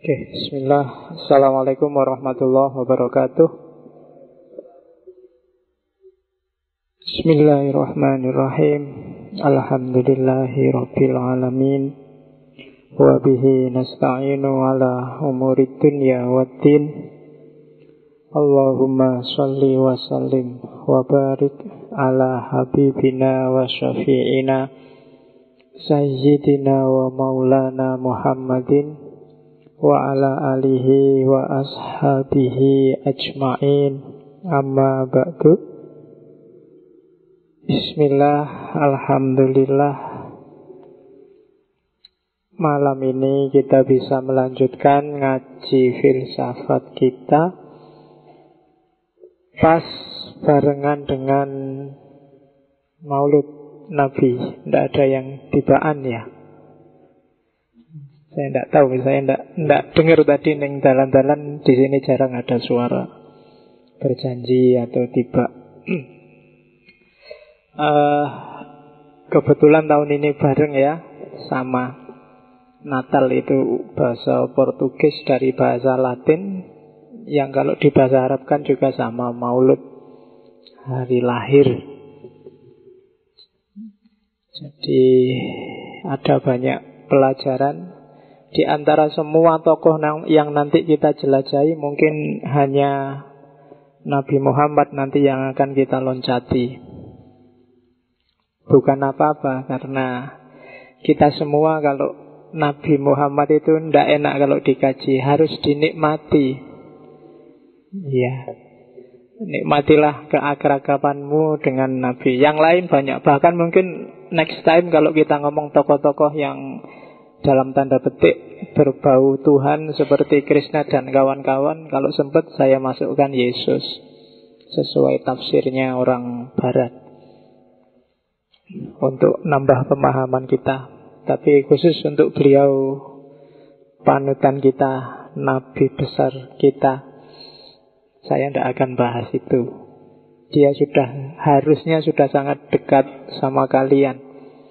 Oke, bismillah. Assalamualaikum warahmatullahi wabarakatuh. Bismillahirrahmanirrahim. Alhamdulillahi rabbil alamin. Wa bihi nasta'inu ala umurid dunya waddin. Allahumma salli wa sallim wa barik ala habibina wa syafi'ina Sayyidina wa maulana Muhammadin wa ala alihi wa ashabihi ajma'in. Amma ba'du. Bismillah, alhamdulillah. Malam ini kita bisa melanjutkan ngaji filsafat kita pas barengan dengan Maulid Nabi. Tidak ada yang tibaan ya. Saya tidak tahu, saya tidak dengar tadi neng dalan-dalan di sini jarang ada suara berjanji atau tiba. Kebetulan tahun ini bareng ya sama Natal, itu bahasa Portugis dari bahasa Latin yang kalau di bahasa Arab kan juga sama, Maulud, hari lahir. Jadi ada banyak pelajaran. Di antara semua tokoh yang nanti kita jelajahi, mungkin hanya Nabi Muhammad nanti yang akan kita loncati. Bukan apa-apa, karena kita semua kalau Nabi Muhammad itu tidak enak kalau dikaji, harus dinikmati. Ya, nikmatilah keakrabanmu dengan Nabi. Yang lain banyak, bahkan mungkin next time kalau kita ngomong tokoh-tokoh yang dalam tanda petik berbau Tuhan seperti Krishna dan kawan-kawan, kalau sempat saya masukkan Yesus sesuai tafsirnya orang Barat untuk nambah pemahaman kita. Tapi khusus untuk beliau, panutan kita, Nabi besar kita, saya tidak akan bahas itu. Dia harusnya sudah sangat dekat sama kalian.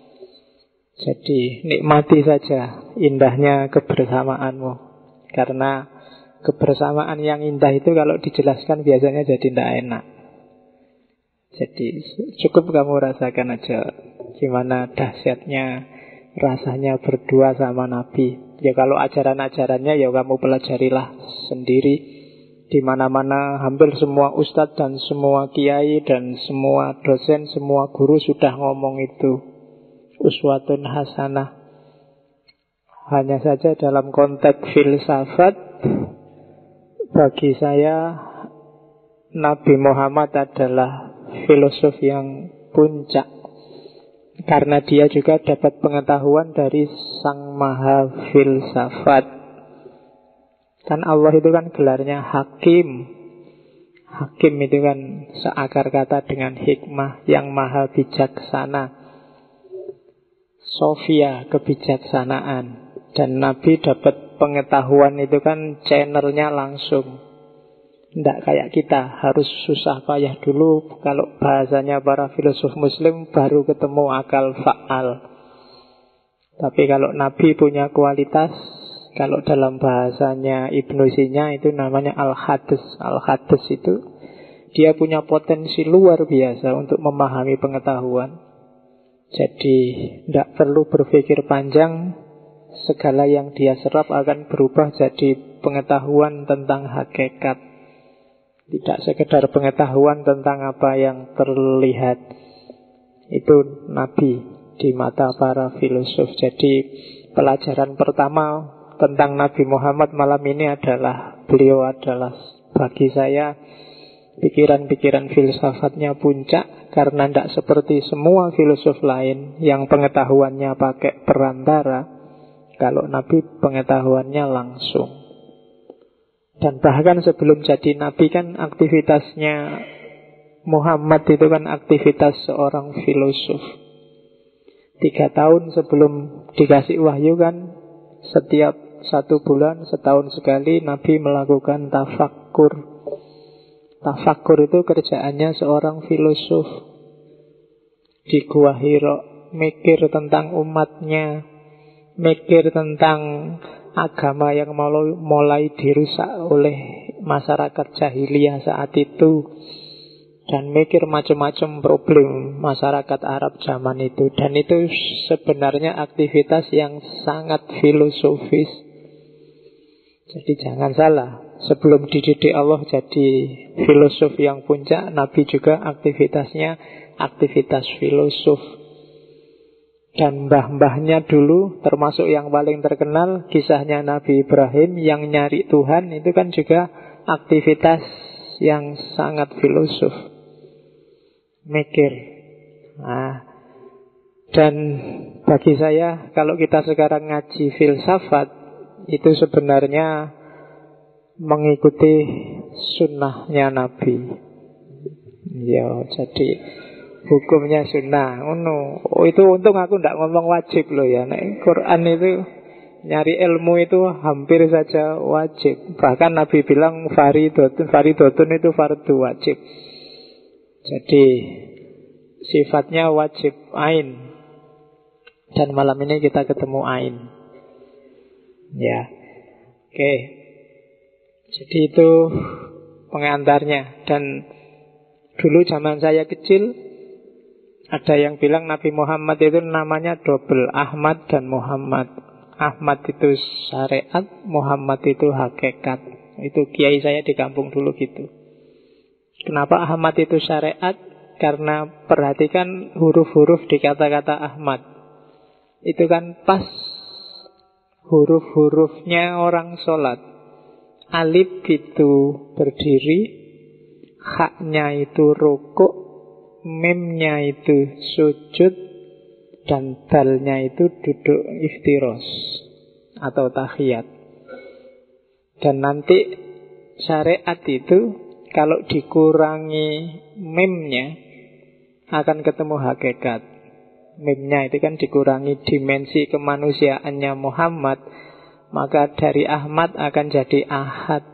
Jadi nikmati saja indahnya kebersamaanmu. Karena kebersamaan yang indah itu kalau dijelaskan biasanya jadi tidak enak. Jadi cukup kamu rasakan aja gimana dahsyatnya rasanya berdua sama Nabi. Ya kalau ajaran-ajarannya ya kamu pelajarilah sendiri. Di mana-mana hampir semua ustadz dan semua kiai dan semua dosen, semua guru sudah ngomong itu. Uswatun hasanah. Hanya saja dalam konteks filsafat, bagi saya Nabi Muhammad adalah filosof yang puncak, karena dia juga dapat pengetahuan dari Sang Maha Filsafat. Kan Allah itu kan gelarnya Hakim. Hakim itu kan seakar kata dengan hikmah, yang maha bijaksana. Sofia, kebijaksanaan. Dan Nabi dapat pengetahuan itu kan channelnya langsung. Tidak kayak kita, harus susah payah dulu. Kalau bahasanya para filosof muslim, baru ketemu akal fa'al. Tapi kalau Nabi punya kualitas, kalau dalam bahasanya Ibnu Sina itu namanya al-hadis. Al-hadis itu dia punya potensi luar biasa untuk memahami pengetahuan. Jadi tidak perlu berpikir panjang, segala yang dia serap akan berubah jadi pengetahuan tentang hakikat. Tidak sekedar pengetahuan tentang apa yang terlihat. Itu Nabi di mata para filosof. Jadi pelajaran pertama tentang Nabi Muhammad malam ini adalah beliau adalah bagi saya pikiran-pikiran filsafatnya puncak. Karena tidak seperti semua filosof lain yang pengetahuannya pakai perantara. Kalau Nabi pengetahuannya langsung. Dan bahkan sebelum jadi Nabi kan aktivitasnya Muhammad itu kan aktivitas seorang filosof. 3 tahun sebelum dikasih wahyu kan, setiap 1 bulan, setahun sekali Nabi melakukan tafakkur. Tafakkur itu kerjaannya seorang filosof. Di Gua Hira, mikir tentang umatnya, mikir tentang agama yang mulai dirusak oleh masyarakat jahiliyah saat itu, dan mikir macam-macam problem masyarakat Arab zaman itu. Dan itu sebenarnya aktivitas yang sangat filosofis. Jadi jangan salah, sebelum dididik Allah jadi filosof yang puncak, Nabi juga aktivitasnya aktivitas filosof. Dan mbah-mbahnya dulu, termasuk yang paling terkenal, kisahnya Nabi Ibrahim yang nyari Tuhan, itu kan juga aktivitas yang sangat filosof. Mikir. Dan bagi saya, kalau kita sekarang ngaji filsafat, itu sebenarnya mengikuti sunnahnya Nabi. Ya, jadi hukumnya sunnah. Itu untung aku tidak ngomong wajib loh ya. Quran itu, nyari ilmu itu hampir saja wajib. Bahkan Nabi bilang faridotun itu fardu wajib. Jadi sifatnya wajib ain. Dan malam ini kita ketemu ain. Ya. Oke. Jadi itu pengantarnya. Dan dulu zaman saya kecil, ada yang bilang Nabi Muhammad itu namanya double, Ahmad dan Muhammad. Ahmad itu syariat, Muhammad itu hakikat. Itu kiai saya di kampung dulu gitu. Kenapa Ahmad itu syariat? Karena perhatikan huruf-huruf di kata-kata Ahmad. Itu kan pas huruf-hurufnya orang sholat. Alif itu berdiri, haknya itu rukuk, mimnya itu sujud, dan dalnya itu duduk iftiros atau tahiyat. Dan nanti syariat itu kalau dikurangi mimnya akan ketemu hakikat. Mimnya itu kan dikurangi dimensi kemanusiaannya Muhammad, maka dari Ahmad akan jadi Ahad.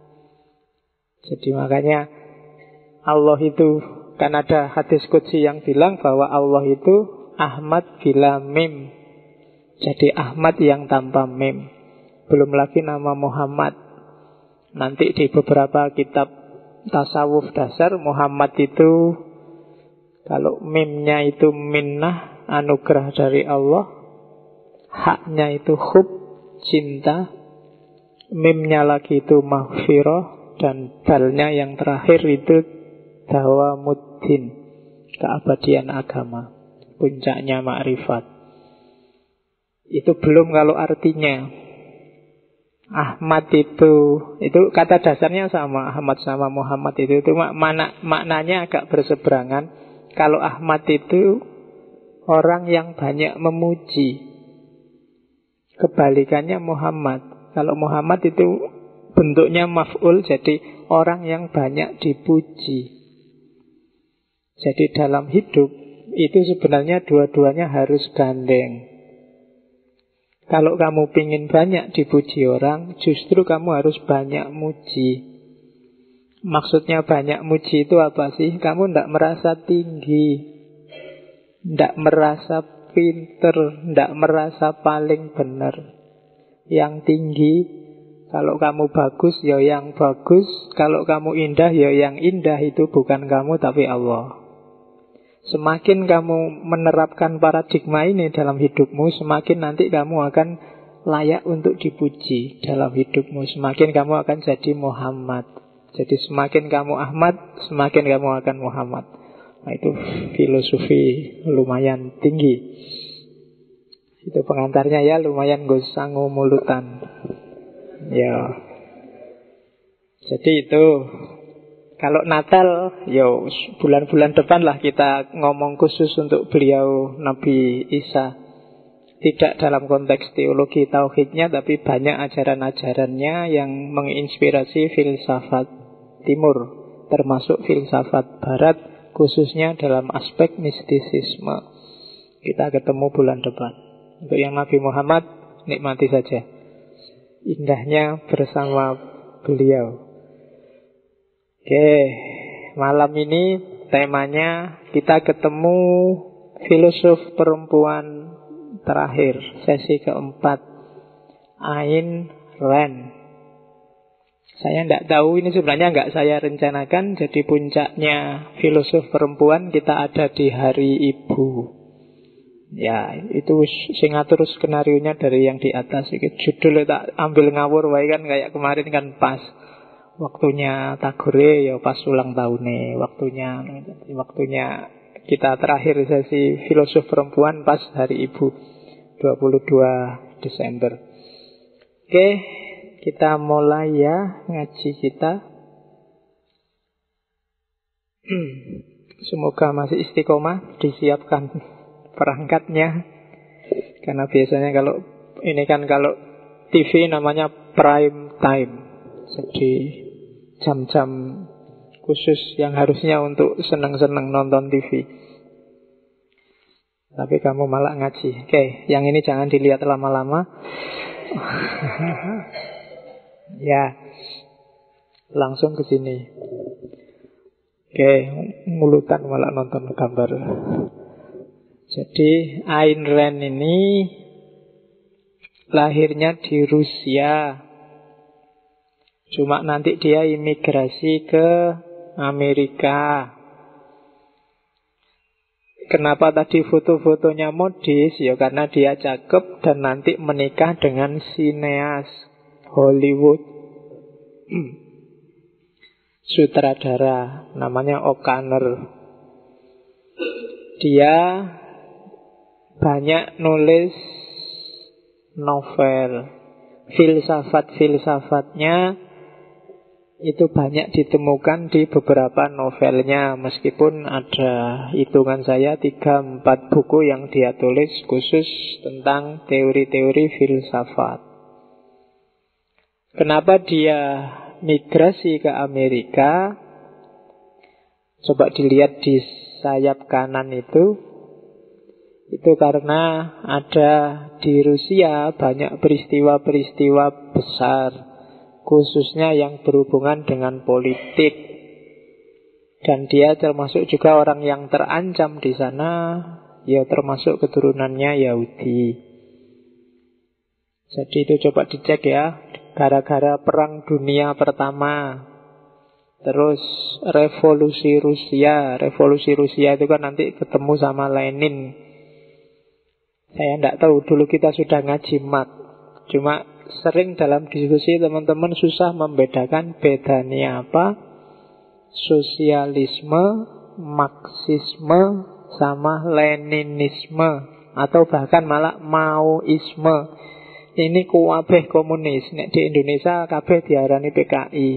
Jadi makanya Allah itu, kan ada hadis qudsi yang bilang bahwa Allah itu Ahmad bila mim. Jadi Ahmad yang tanpa mim. Belum lagi nama Muhammad. Nanti di beberapa kitab tasawuf dasar, Muhammad itu kalau mimnya itu minnah, anugerah dari Allah, haknya itu hub, cinta, mimnya lagi itu maghfirah, dan dalnya yang terakhir itu dawamuddin, keabadian agama, puncaknya makrifat. Itu belum kalau artinya. Ahmad itu kata dasarnya sama, Ahmad sama Muhammad itu maknanya agak berseberangan. Kalau Ahmad itu orang yang banyak memuji, kebalikannya Muhammad. Kalau Muhammad itu bentuknya maf'ul, jadi orang yang banyak dipuji. Jadi dalam hidup itu sebenarnya dua-duanya harus gandeng. Kalau kamu pingin banyak dipuji orang, justru kamu harus banyak muji. Maksudnya banyak muji itu apa sih? Kamu tidak merasa tinggi, tidak merasa pinter, tidak merasa paling benar. Yang tinggi, kalau kamu bagus, ya yang bagus. Kalau kamu indah, ya yang indah. Itu bukan kamu, tapi Allah. Semakin kamu menerapkan paradigma ini dalam hidupmu, semakin nanti kamu akan layak untuk dipuji dalam hidupmu. Semakin kamu akan jadi Muhammad. Jadi semakin kamu Ahmad, semakin kamu akan Muhammad. Nah, itu filosofi lumayan tinggi. Itu pengantarnya ya, lumayan gosangu mulutan. Ya. Jadi itu. Kalau Natal, bulan-bulan depan lah kita ngomong khusus untuk beliau Nabi Isa. Tidak dalam konteks teologi tauhidnya, tapi banyak ajaran-ajarannya yang menginspirasi filsafat timur, termasuk filsafat barat, khususnya dalam aspek mistisisme. Kita ketemu bulan depan. Untuk yang Nabi Muhammad, nikmati saja indahnya bersama beliau. Oke, malam ini temanya kita ketemu filosof perempuan terakhir, sesi keempat, Ayn Rand. Saya tidak tahu, ini sebenarnya nggak saya rencanakan. Jadi puncaknya filosof perempuan kita ada di Hari Ibu. Ya, itu sing ngatur skenarionya dari yang di atas. Judulnya tak ambil ngawur wae kan, kayak kemarin kan pas waktunya Tagore ya pas ulang tahunnya, waktunya kita terakhir sesi filosof perempuan pas Hari Ibu 22 Desember. Oke, kita mulai ya ngaji kita. Semoga masih istiqomah, disiapkan perangkatnya. Karena biasanya kalau ini kan kalau TV namanya prime time. Jadi jam-jam khusus yang harusnya untuk senang-senang nonton TV. Tapi kamu malah ngaji. Oke, yang ini jangan dilihat lama-lama. Ya, langsung ke sini. Oke, mulutan malah nonton gambar. Jadi Ayn Rand ini lahirnya di Rusia. Cuma nanti dia imigrasi ke Amerika. Kenapa tadi foto-fotonya modis? Ya karena dia cakep dan nanti menikah dengan sineas Hollywood. Sutradara namanya O'Connor. Dia banyak nulis novel. Filsafat-filsafatnya itu banyak ditemukan di beberapa novelnya. Meskipun ada hitungan saya 3-4 buku yang dia tulis khusus tentang teori-teori filsafat. Kenapa dia migrasi ke Amerika? Coba dilihat di sayap kanan itu. Itu karena ada di Rusia banyak peristiwa-peristiwa besar, khususnya yang berhubungan dengan politik. Dan dia termasuk juga orang yang terancam di sana, ya termasuk keturunannya Yahudi. Jadi itu coba dicek ya. Gara-gara Perang Dunia Pertama, terus revolusi Rusia. Revolusi Rusia itu kan nanti ketemu sama Lenin. Saya tidak tahu, dulu kita sudah ngaji mat. Cuma sering dalam diskusi teman-teman susah membedakan bedanya apa. Sosialisme, Marxisme, sama Leninisme. Atau bahkan malah Maoisme. Ini kabeh komunis. Nek di Indonesia kabeh diarani PKI.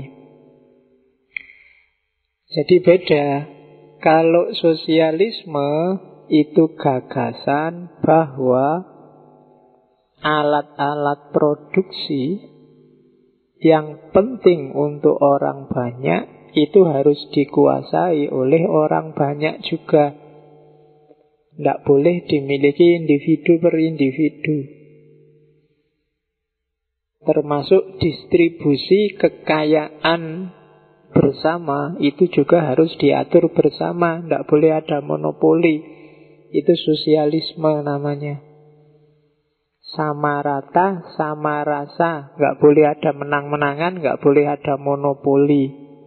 Jadi beda. Kalau sosialisme itu gagasan bahwa alat-alat produksi yang penting untuk orang banyak itu harus dikuasai oleh orang banyak juga. Tidak boleh dimiliki individu per individu. Termasuk distribusi kekayaan bersama itu juga harus diatur bersama. Tidak boleh ada monopoli. Itu sosialisme namanya. Sama rata, sama rasa. Tidak boleh ada menang-menangan, tidak boleh ada monopoli.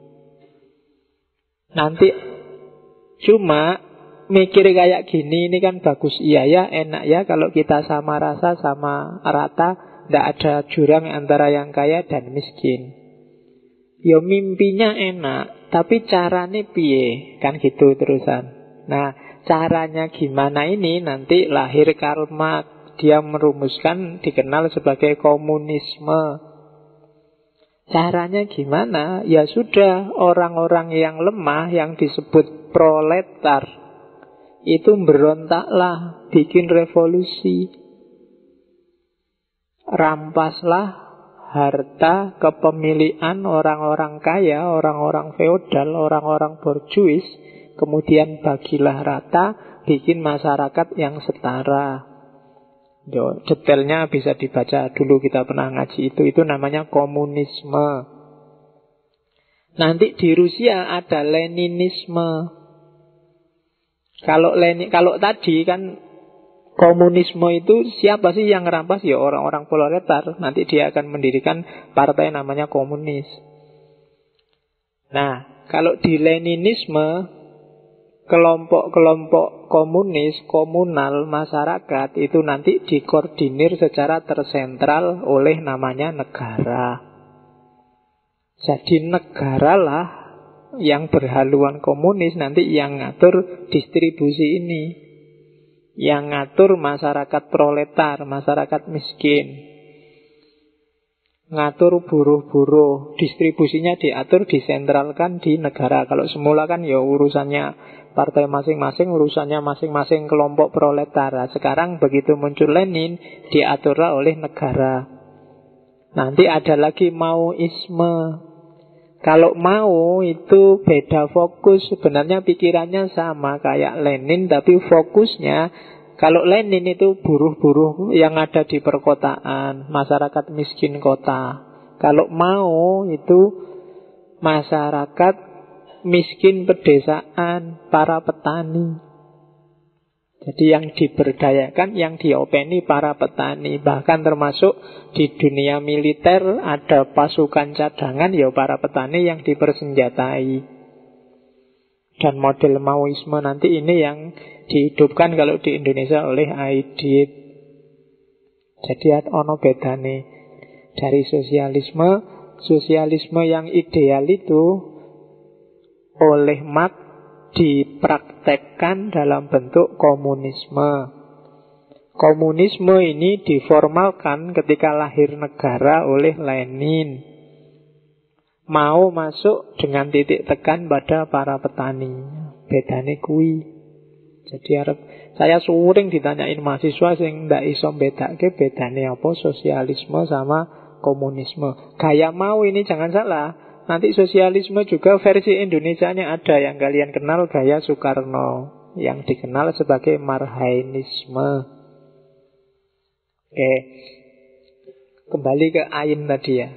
Nanti cuma mikir kayak gini, ini kan bagus. Iya ya, enak ya kalau kita sama rasa, sama rata. Tidak ada jurang antara yang kaya dan miskin. Ya mimpinya enak, tapi caranya piye? Kan gitu terusan. Nah, caranya gimana ini nanti lahir Karl Marx. Dia merumuskan dikenal sebagai komunisme. Caranya gimana? Ya sudah, orang-orang yang lemah yang disebut proletar itu berontaklah, bikin revolusi. Rampaslah harta kepemilikan orang-orang kaya, orang-orang feodal, orang-orang borjuis. Kemudian bagilah rata, bikin masyarakat yang setara. Detailnya bisa dibaca dulu, kita pernah ngaji itu. Itu namanya komunisme. Nanti di Rusia ada Leninisme. Kalau tadi kan Komunisme itu siapa sih yang ngerampas? Ya orang-orang proletar. Nanti dia akan mendirikan partai namanya komunis. Nah, kalau di Leninisme, kelompok-kelompok komunis, komunal, masyarakat itu nanti dikoordinir secara tersentral oleh namanya negara. Jadi negaralah yang berhaluan komunis nanti yang ngatur distribusi ini, yang ngatur masyarakat proletar, masyarakat miskin, ngatur buruh-buruh, distribusinya diatur, disentralkan di negara. Kalau semula kan ya urusannya partai masing-masing, urusannya masing-masing kelompok proletar. Sekarang begitu muncul Lenin, diaturlah oleh negara. Nanti ada lagi Maoisme. Kalau Mao itu beda fokus, sebenarnya pikirannya sama kayak Lenin, tapi fokusnya, kalau Lenin itu buruh-buruh yang ada di perkotaan, masyarakat miskin kota. Kalau Mao itu masyarakat miskin pedesaan, para petani. Jadi yang diberdayakan, yang diopeni para petani. Bahkan termasuk di dunia militer ada pasukan cadangan, ya para petani yang dipersenjatai. Dan model Maoisme nanti ini yang dihidupkan kalau di Indonesia oleh Aidit. Jadi ono bedane dari sosialisme. Sosialisme yang ideal itu oleh Marx dipraktekkan dalam bentuk komunisme. Komunisme ini diformalkan ketika lahir negara oleh Lenin. Mau masuk dengan titik tekan pada para petani. Bedane kui. Jadi saya sering ditanyain mahasiswa sing ndak iso bedake bedane apa sosialisme sama komunisme. Gaya Mau ini jangan salah. Nanti sosialisme juga versi Indonesianya ada yang kalian kenal, gaya Soekarno, yang dikenal sebagai Marhainisme. Oke, kembali ke Ain tadi ya.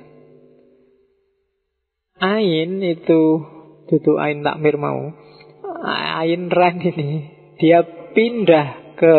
Ain itu duduk Ain Takmir mau. Ain Rand ini dia pindah ke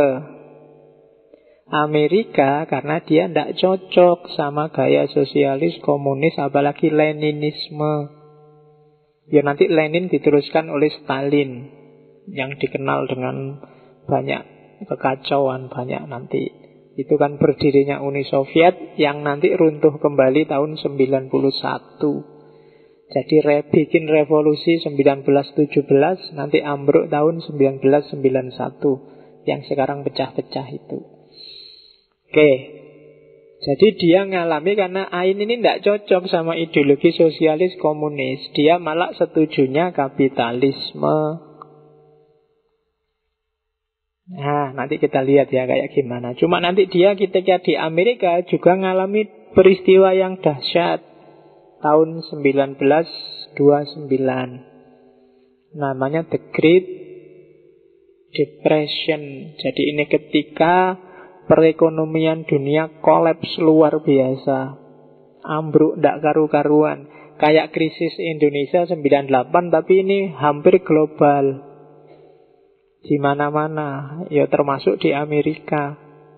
Amerika karena dia tidak cocok sama gaya sosialis, komunis, apalagi Leninisme. Ya nanti Lenin diteruskan oleh Stalin yang dikenal dengan banyak kekacauan, banyak nanti. Itu kan berdirinya Uni Soviet yang nanti runtuh kembali tahun 91. Jadi bikin revolusi 1917, nanti ambruk tahun 1991 yang sekarang pecah-pecah itu. Oke, jadi dia ngalami karena Ain ini tidak cocok sama ideologi sosialis komunis. Dia malah setujunya kapitalisme. Nah, nanti kita lihat ya kayak gimana. Cuma nanti dia ketika di Amerika juga ngalami peristiwa yang dahsyat. Tahun 1929. Namanya The Great Depression. Jadi ini ketika perekonomian dunia kolaps luar biasa. Ambruk ndak karu-karuan. Kayak krisis Indonesia 98, tapi ini hampir global. Di mana-mana, ya termasuk di Amerika.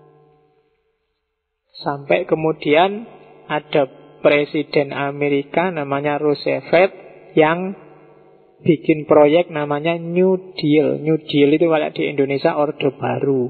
Sampai kemudian ada presiden Amerika namanya Roosevelt yang bikin proyek namanya New Deal. New Deal itu kalau di Indonesia Orde Baru.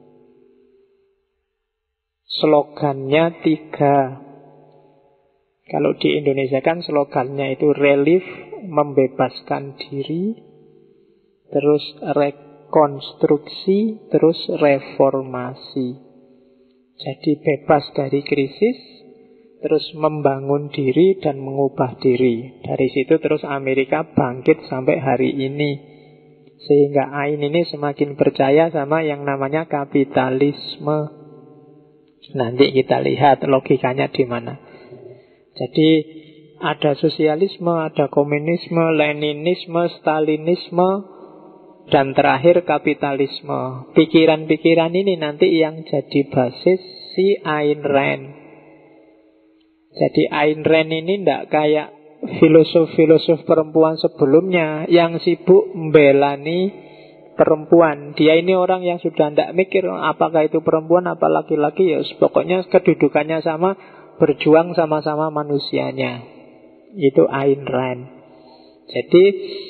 Slogannya 3. Kalau di Indonesia kan slogannya itu relief, membebaskan diri, terus rekonstruksi, terus reformasi. Jadi bebas dari krisis, terus membangun diri dan mengubah diri. Dari situ terus Amerika bangkit sampai hari ini. Sehingga Ain ini semakin percaya sama yang namanya kapitalisme. Nanti kita lihat logikanya di mana. Jadi ada sosialisme, ada komunisme, Leninisme, Stalinisme, dan terakhir kapitalisme. Pikiran-pikiran ini nanti yang jadi basis si Ayn Rand. Jadi Ayn Rand ini tidak kayak filosof-filosof perempuan sebelumnya yang sibuk membelani perempuan. Dia ini orang yang sudah tidak mikir apakah itu perempuan apa laki-laki, ya pokoknya kedudukannya sama, berjuang sama-sama manusianya. Itu Ayn Rand. Jadi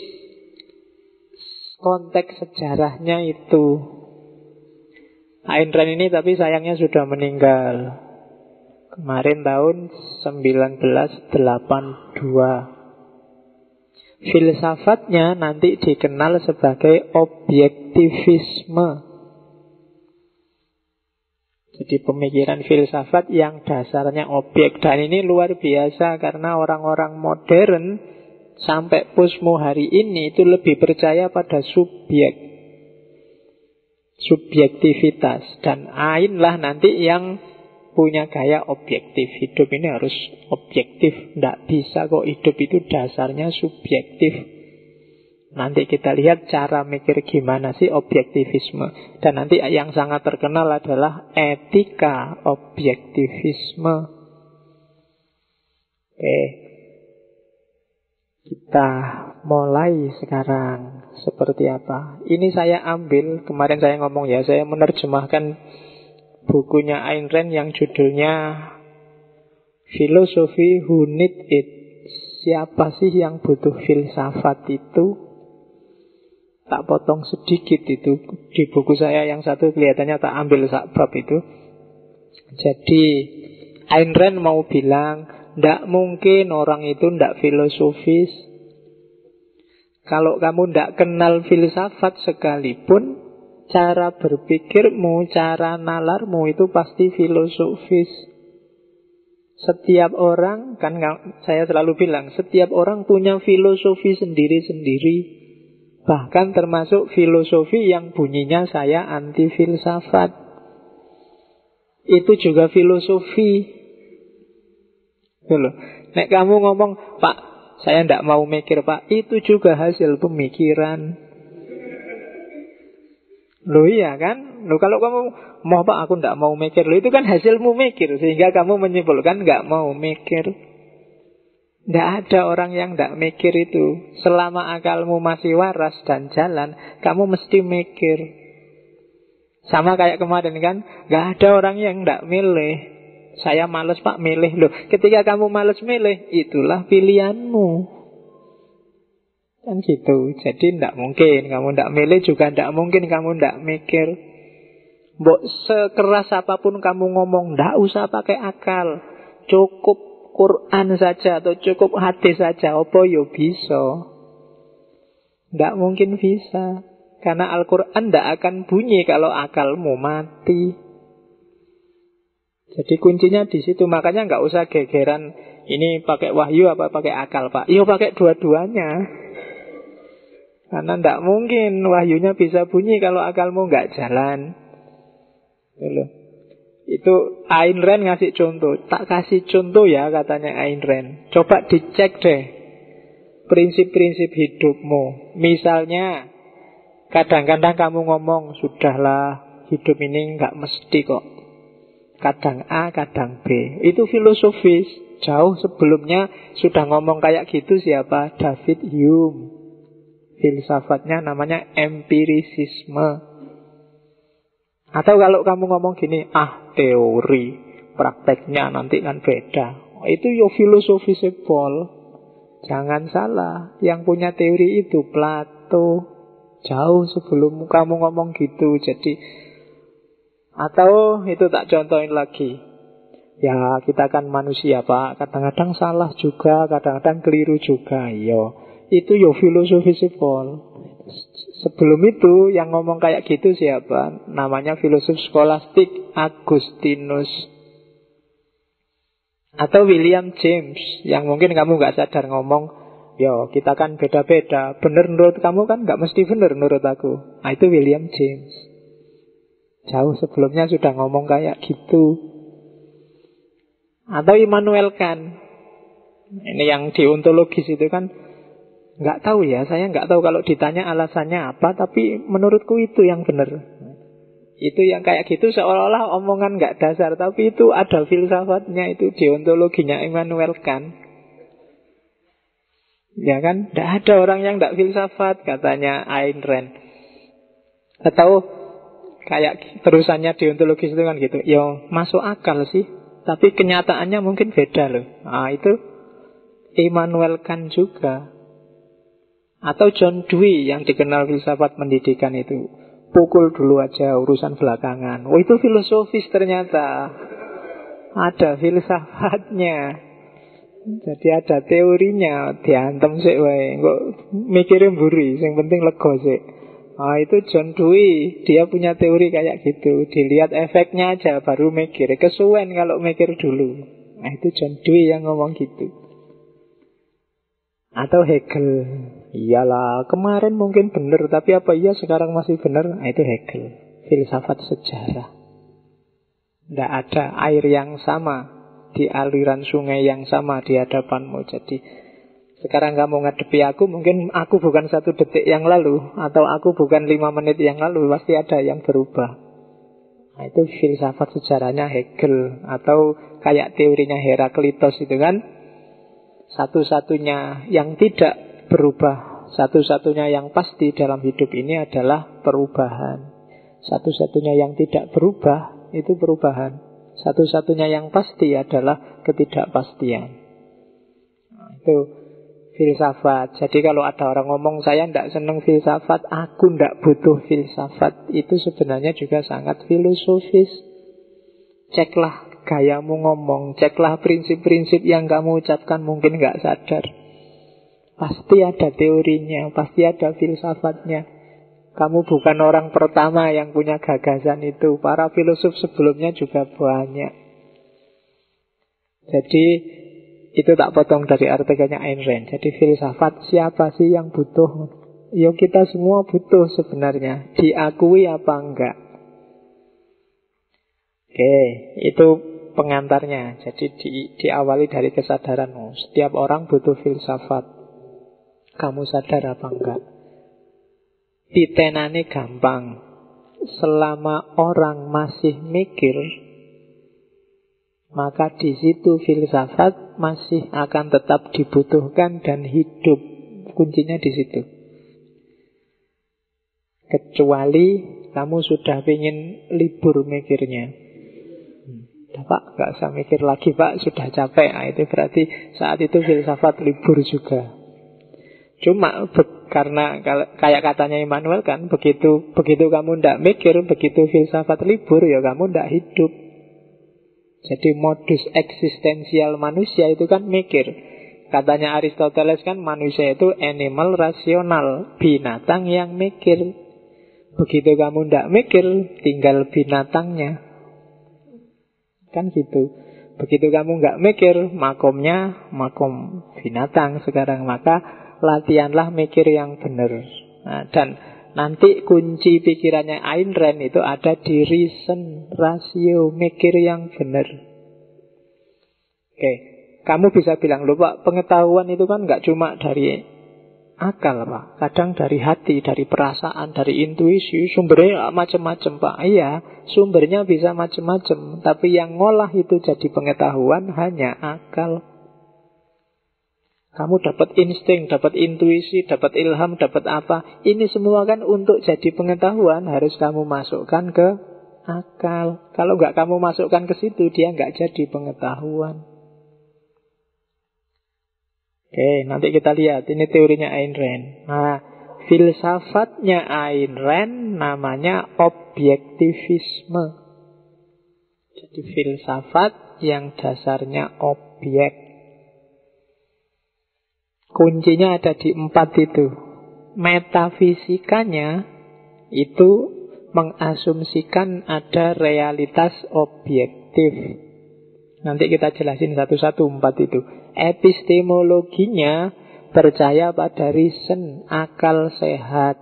konteks sejarahnya itu. Ayn Rand ini tapi sayangnya sudah meninggal kemarin tahun 1982. Filsafatnya nanti dikenal sebagai objektivisme. Jadi pemikiran filsafat yang dasarnya objek. Dan ini luar biasa karena orang-orang modern sampai posmo hari ini itu lebih percaya pada subjektivitas. Dan Ayn lah nanti yang punya gaya objektif. Hidup ini harus objektif. Tidak bisa kok hidup itu dasarnya subjektif. Nanti kita lihat cara mikir gimana sih objektivisme. Dan nanti yang sangat terkenal adalah etika objektivisme. Oke, kita mulai sekarang. Seperti apa? Ini saya ambil, kemarin saya ngomong ya, saya menerjemahkan bukunya Ayn Rand yang judulnya Philosophy Who Need It. Siapa sih yang butuh filsafat itu? Tak potong sedikit itu. Di buku saya yang satu kelihatannya tak ambil sak bab itu. Jadi Ayn Rand mau bilang, tidak mungkin orang itu tidak filosofis. Kalau kamu tidak kenal filsafat sekalipun, cara berpikirmu, cara nalarmu itu pasti filosofis. Setiap orang, kan saya selalu bilang, setiap orang punya filosofi sendiri-sendiri. Bahkan termasuk filosofi yang bunyinya saya anti filsafat. Itu juga filosofi. Nek kamu ngomong, Pak, saya tidak mau mikir, Pak, itu juga hasil pemikiran. Loh iya kan? Loh kalau kamu mau Pak aku tidak mau mikir, loh itu kan hasilmu mikir, sehingga kamu menyimpulkan nggak mau mikir. Tidak ada orang yang tidak mikir itu. Selama akalmu masih waras dan jalan, kamu mesti mikir. Sama kayak kemarin kan, nggak ada orang yang tidak milih. Saya males Pak milih. Loh ketika kamu males milih, itulah pilihanmu. Kan gitu. Jadi tidak mungkin kamu tidak milih, juga tidak mungkin kamu tidak mikir. Mbok sekeras apapun kamu ngomong, tidak usah pakai akal, cukup Quran saja atau cukup hadis saja, apa yo bisa. Tidak mungkin bisa. Karena Al-Quran tidak akan bunyi kalau akalmu mati. Jadi kuncinya di situ. Makanya nggak usah gegeran, ini pakai wahyu apa pakai akal Pak. Yo pakai dua-duanya. Karena tidak mungkin wahyunya bisa bunyi kalau akalmu nggak jalan. Itu Ayn Rand ngasih contoh. Tak kasih contoh ya katanya Ayn Rand. Coba dicek deh prinsip-prinsip hidupmu. Misalnya kadang-kadang kamu ngomong, sudahlah hidup ini nggak mesti kok. Kadang A, kadang B. Itu filosofis. Jauh sebelumnya sudah ngomong kayak gitu siapa? David Hume. Filsafatnya namanya empirisisme. Atau kalau kamu ngomong gini, teori, prakteknya nanti kan beda. Itu yo filosofi sepol. Jangan salah, yang punya teori itu Plato. Jauh sebelum kamu ngomong gitu. Jadi, atau itu tak contohin lagi. Ya kita kan manusia Pak, kadang-kadang salah juga, kadang-kadang keliru juga. Itu yo filosofi sepol. Sebelum itu yang ngomong kayak gitu siapa? Namanya filosof skolastik Agustinus. Atau William James, yang mungkin kamu gak sadar ngomong, kita kan beda-beda. Benar menurut kamu kan gak mesti benar menurut aku. Itu William James. Jauh sebelumnya sudah ngomong kayak gitu. Atau Immanuel Kant. Ini yang deontologis itu kan, nggak tahu ya, saya nggak tahu kalau ditanya alasannya apa, tapi menurutku itu yang benar. Itu yang kayak gitu seolah-olah omongan nggak dasar, tapi itu ada filsafatnya, itu deontologinya Immanuel Kant. Ya kan, tidak ada orang yang tidak filsafat, katanya Ayn Rand. Atau kayak terusannya deontologis itu kan gitu. Ya masuk akal sih, tapi kenyataannya mungkin beda loh. Nah, itu Immanuel Kant juga. Atau John Dewey yang dikenal filsafat pendidikan itu. Pukul dulu aja, urusan belakangan. Oh, itu filosofis ternyata. Ada filsafatnya. Jadi ada teorinya, diantem sih wae. Kok mikirin mburi, yang penting lega sih. Ah, itu John Dewey, dia punya teori kayak gitu. Dilihat efeknya aja baru mikir. Kesuwen kalau mikir dulu. Nah, itu John Dewey yang ngomong gitu. Atau Hegel. Iyalah, kemarin mungkin benar, tapi apa iya sekarang masih benar? Nah, itu Hegel. Filsafat sejarah. Tidak ada air yang sama di aliran sungai yang sama di hadapanmu. Jadi sekarang kamu ngadepi aku, mungkin aku bukan 1 detik yang lalu, atau aku bukan 5 menit yang lalu, pasti ada yang berubah. Nah, itu filsafat sejarahnya Hegel. Atau kayak teorinya Heraklitos itu kan, satu-satunya yang tidak berubah, satu-satunya yang pasti dalam hidup ini adalah perubahan. Satu-satunya yang tidak berubah itu perubahan. Satu-satunya yang pasti adalah ketidakpastian. Nah, itu filsafat. Jadi kalau ada orang ngomong saya tidak senang filsafat, aku tidak butuh filsafat, itu sebenarnya juga sangat filosofis. Ceklah gayamu ngomong, ceklah prinsip-prinsip yang kamu ucapkan, mungkin nggak sadar. Pasti ada teorinya, pasti ada filsafatnya. Kamu bukan orang pertama yang punya gagasan itu. Para filosof sebelumnya juga banyak. Jadi itu tak potong dari artikelnya Ayn Rand. Jadi filsafat siapa sih yang butuh? Ya kita semua butuh sebenarnya. Diakui apa enggak? Oke, itu pengantarnya. Jadi diawali dari kesadaranmu. Setiap orang butuh filsafat. Kamu sadar apa enggak? Ditenane gampang. Selama orang masih mikir, maka di situ filsafat masih akan tetap dibutuhkan dan hidup. Kuncinya di situ. Kecuali kamu sudah ingin libur mikirnya. Pak, nggak usah mikir lagi Pak, sudah capek. Nah, itu berarti saat itu filsafat libur juga. Cuma karena kayak katanya Immanuel kan, begitu kamu ndak mikir, begitu filsafat libur, ya kamu ndak hidup. Jadi modus eksistensial manusia itu kan mikir. Katanya Aristoteles kan manusia itu animal rasional, binatang yang mikir. Begitu kamu ndak mikir, tinggal binatangnya. Kan gitu. Begitu kamu nggak mikir, makomnya makom binatang sekarang. Maka latihanlah mikir yang benar. Nah, dan nanti kunci pikirannya Ayn Rand itu ada di reason, rasio, mikir yang benar. Oke, kamu bisa bilang, loh Pak, pengetahuan itu kan nggak cuma dari akal Pak. Kadang dari hati, dari perasaan, dari intuisi. Sumbernya macam-macam Pak. Iya, sumbernya bisa macam-macam. Tapi yang ngolah itu jadi pengetahuan hanya akal. Kamu dapat insting, dapat intuisi, dapat ilham, dapat apa. Ini semua kan untuk jadi pengetahuan harus kamu masukkan ke akal. Kalau nggak kamu masukkan ke situ, dia nggak jadi pengetahuan. Oke, nanti kita lihat. Ini teorinya Ayn Rand. Nah, filsafatnya Ayn Rand namanya objektivisme. Jadi filsafat yang dasarnya objek. Kuncinya ada di 4 itu. Metafisikanya itu mengasumsikan ada realitas objektif. Nanti kita jelasin satu-satu 4 itu. Epistemologinya percaya pada reason, akal sehat.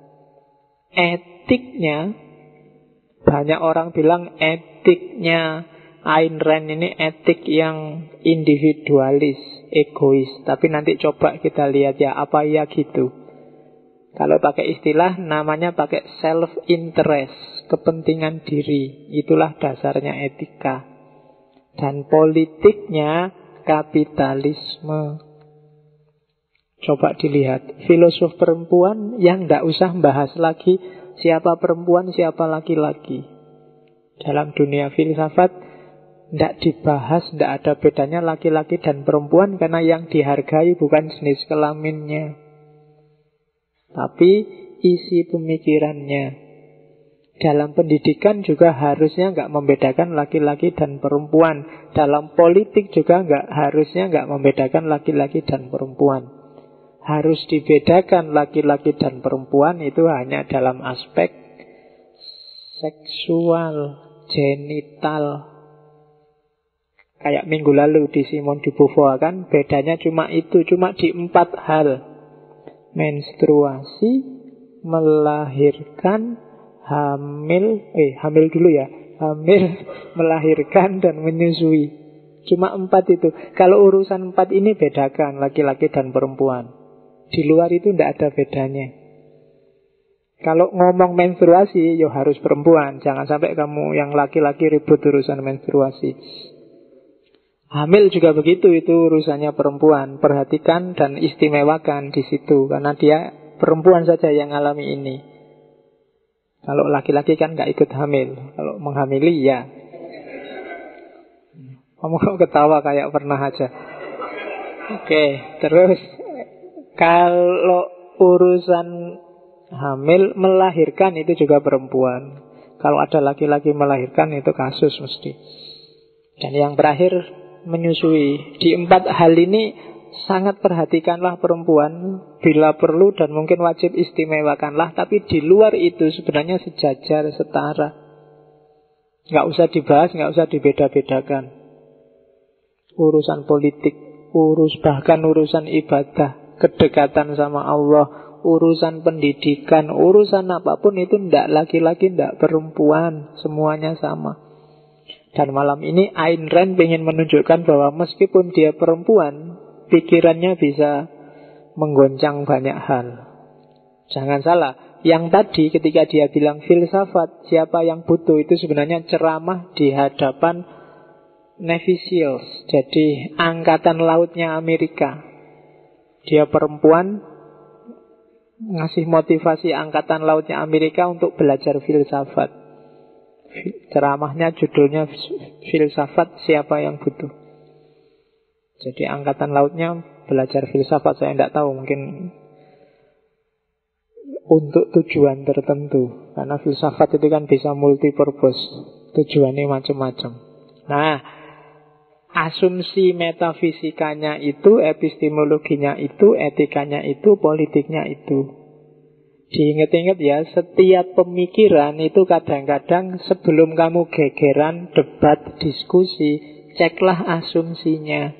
Etiknya, banyak orang bilang etiknya Ayn Rand ini etik yang individualis, egois. Tapi nanti coba kita lihat ya, apa ya gitu. Kalau pakai istilah namanya pakai self-interest, kepentingan diri. Itulah dasarnya etika. Dan politiknya kapitalisme. Coba dilihat, filosof perempuan yang tidak usah bahas lagi siapa perempuan, siapa laki-laki. Dalam dunia filsafat tidak dibahas, tidak ada bedanya laki-laki dan perempuan, karena yang dihargai bukan jenis kelaminnya, tapi isi pemikirannya. Dalam pendidikan juga harusnya nggak membedakan laki-laki dan perempuan. Dalam politik juga harusnya nggak membedakan laki-laki dan perempuan. Harus dibedakan laki-laki dan perempuan itu hanya dalam aspek seksual, genital. Kayak minggu lalu di Simone de Beauvoir kan, bedanya cuma itu, cuma di 4 hal. Menstruasi, melahirkan, hamil dulu ya, hamil, melahirkan, dan menyusui. Cuma 4 itu. Kalau urusan 4 ini bedakan laki-laki dan perempuan. Di luar itu tidak ada bedanya. Kalau ngomong menstruasi, ya harus perempuan. Jangan sampai kamu yang laki-laki ribut urusan menstruasi. Hamil juga begitu, itu urusannya perempuan. Perhatikan dan istimewakan di situ, karena dia perempuan saja yang alami ini. Kalau laki-laki kan nggak ikut hamil. Kalau menghamili ya. Kamu kok ketawa kayak pernah aja. Oke, terus kalau urusan hamil, melahirkan itu juga perempuan. Kalau ada laki-laki melahirkan itu kasus mesti. Dan yang terakhir menyusui. Di 4 hal ini sangat perhatikanlah perempuan. Bila perlu dan mungkin wajib istimewakanlah. Tapi di luar itu sebenarnya sejajar, setara. Nggak usah dibahas, nggak usah dibeda-bedakan. Urusan politik, bahkan urusan ibadah, kedekatan sama Allah, urusan pendidikan, urusan apapun itu ndak laki-laki, ndak perempuan, semuanya sama. Dan malam ini Ayn Rand ingin menunjukkan bahwa meskipun dia perempuan, pikirannya bisa menggoncang banyak hal. Jangan salah, yang tadi ketika dia bilang filsafat, siapa yang butuh, itu sebenarnya ceramah di hadapan Navy Seals, jadi angkatan lautnya Amerika. Dia perempuan, ngasih motivasi angkatan lautnya Amerika untuk belajar filsafat. Ceramahnya judulnya filsafat, siapa yang butuh. Jadi angkatan lautnya belajar filsafat, saya tidak tahu, mungkin untuk tujuan tertentu. Karena filsafat itu kan bisa multipurpose, tujuannya macam-macam. Nah, asumsi metafisikanya itu, epistemologinya itu, etikanya itu, politiknya itu. Diingat-ingat ya, setiap pemikiran itu kadang-kadang sebelum kamu gegeran, debat, diskusi, ceklah asumsinya.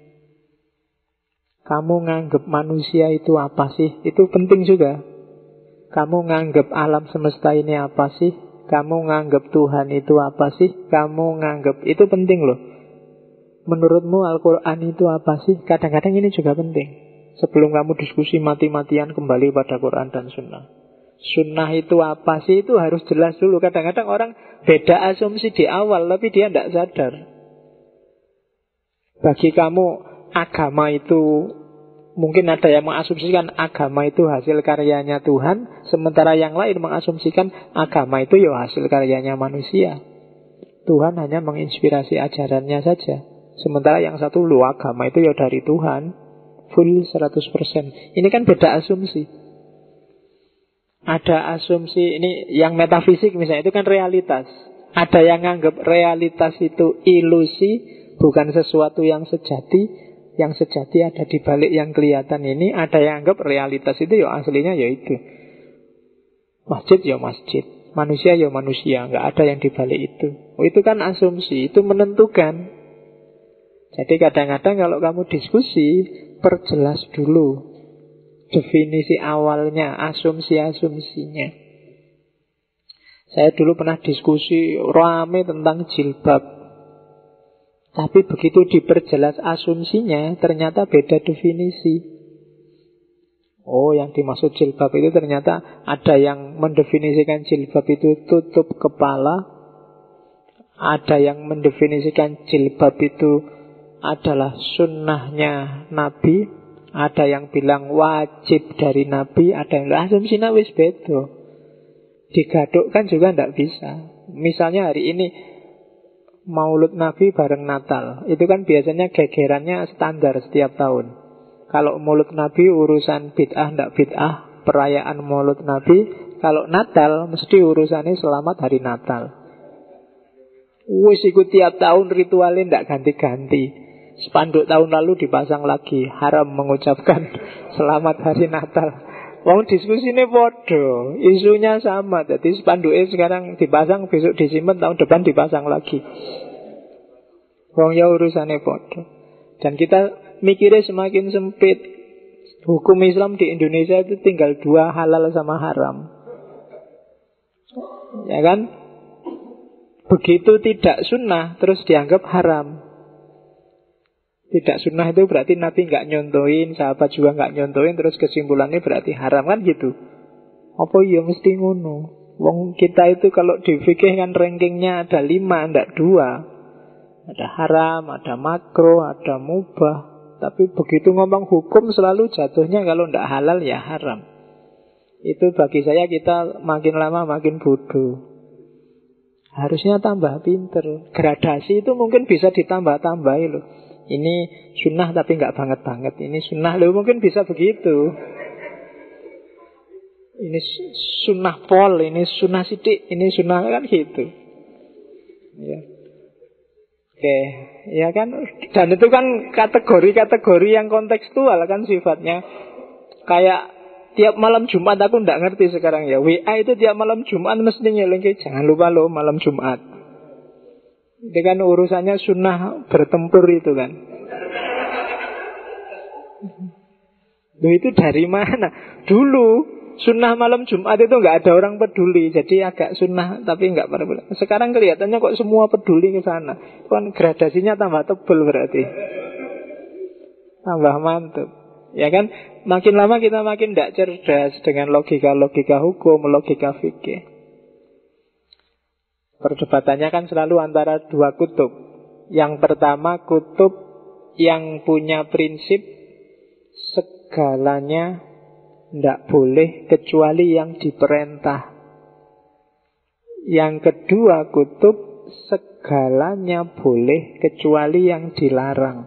Kamu nganggap manusia itu apa sih? Itu penting juga. Kamu nganggap alam semesta ini apa sih? Kamu nganggap Tuhan itu apa sih? Kamu nganggap, itu penting loh. Menurutmu Al-Quran itu apa sih? Kadang-kadang ini juga penting. Sebelum kamu diskusi mati-matian, kembali pada Quran dan Sunnah. Sunnah itu apa sih? Itu harus jelas dulu. Kadang-kadang orang beda asumsi di awal, tapi dia tidak sadar. Bagi kamu agama itu, mungkin ada yang mengasumsikan agama itu hasil karyanya Tuhan, sementara yang lain mengasumsikan agama itu ya hasil karyanya manusia. Tuhan hanya menginspirasi ajarannya saja. Sementara yang satu, lu agama itu ya dari Tuhan, full 100%. Ini kan beda asumsi. Ada asumsi, ini yang metafisik misalnya, itu kan realitas. Ada yang nganggap realitas itu ilusi, bukan sesuatu yang sejati. Yang sejati ada di balik yang kelihatan ini. Ada yang anggap realitas itu ya aslinya ya itu. Masjid ya masjid, manusia ya manusia, nggak ada yang di balik itu. Oh, itu kan asumsi, itu menentukan. Jadi kadang-kadang kalau kamu diskusi, perjelas dulu definisi awalnya, asumsi-asumsinya. Saya dulu pernah diskusi rame tentang jilbab. Tapi begitu diperjelas asumsinya, ternyata beda definisi. Oh, yang dimaksud jilbab itu ternyata ada yang mendefinisikan jilbab itu tutup kepala. Ada yang mendefinisikan jilbab itu adalah sunnahnya Nabi. Ada yang bilang wajib dari Nabi. Ada yang asumsinya wis beda. Digadukkan juga tidak bisa. Misalnya hari ini Maulud Nabi bareng Natal, itu kan biasanya gegerannya standar setiap tahun. Kalau Maulud Nabi urusan bid'ah tidak bid'ah, perayaan Maulud Nabi. Kalau Natal mesti urusannya selamat hari Natal. Wis ikut tiap tahun ritualnya tidak ganti-ganti. Spanduk tahun lalu dipasang lagi, haram mengucapkan selamat hari Natal. Wong diskusinya bodoh, isunya sama. Jadi spanduknya sekarang dipasang, besok disimpan, tahun depan dipasang lagi. Wong ya urusannya bodoh. Dan kita mikirnya semakin sempit. Hukum Islam di Indonesia itu tinggal 2, halal sama haram. Ya kan? Begitu tidak sunnah terus dianggap haram. Tidak sunnah itu berarti Nabi nggak nyontohin, sahabat juga nggak nyontohin, terus kesimpulannya berarti haram, kan gitu. Apa iya mesti ngono? Wong kita itu kalau di fikih kan rankingnya ada 5, ndak 2. Ada haram, ada makruh, ada mubah. Tapi begitu ngomong hukum selalu jatuhnya kalau ndak halal ya haram. Itu bagi saya kita makin lama makin bodoh. Harusnya tambah pinter. Gradasi itu mungkin bisa ditambah-tambahi loh. Ini sunnah tapi nggak banget-banget. Ini sunnah loh, mungkin bisa begitu. Ini sunnah pol, ini sunnah sidik, ini sunnah, kan gitu. Ya. Oke, ya kan. Dan itu kan kategori-kategori yang kontekstual kan sifatnya. Kayak tiap malam Jumat aku nggak ngerti sekarang ya. WA itu tiap malam Jumat mesti nyelingi, jangan lupa loh malam Jumat. Itu kan urusannya sunnah bertempur itu kan. Loh itu dari mana? Dulu sunnah malam Jumat itu nggak ada orang peduli. Jadi agak sunnah tapi nggak peduli. Sekarang kelihatannya kok semua peduli ke sana. Kan gradasinya tambah tebel berarti. Tambah mantap. Ya kan? Makin lama kita makin tidak cerdas dengan logika-logika hukum, logika fikih. Perdebatannya kan selalu antara 2 kutub. Yang pertama kutub yang punya prinsip segalanya tidak boleh kecuali yang diperintah. Yang kedua kutub segalanya boleh kecuali yang dilarang.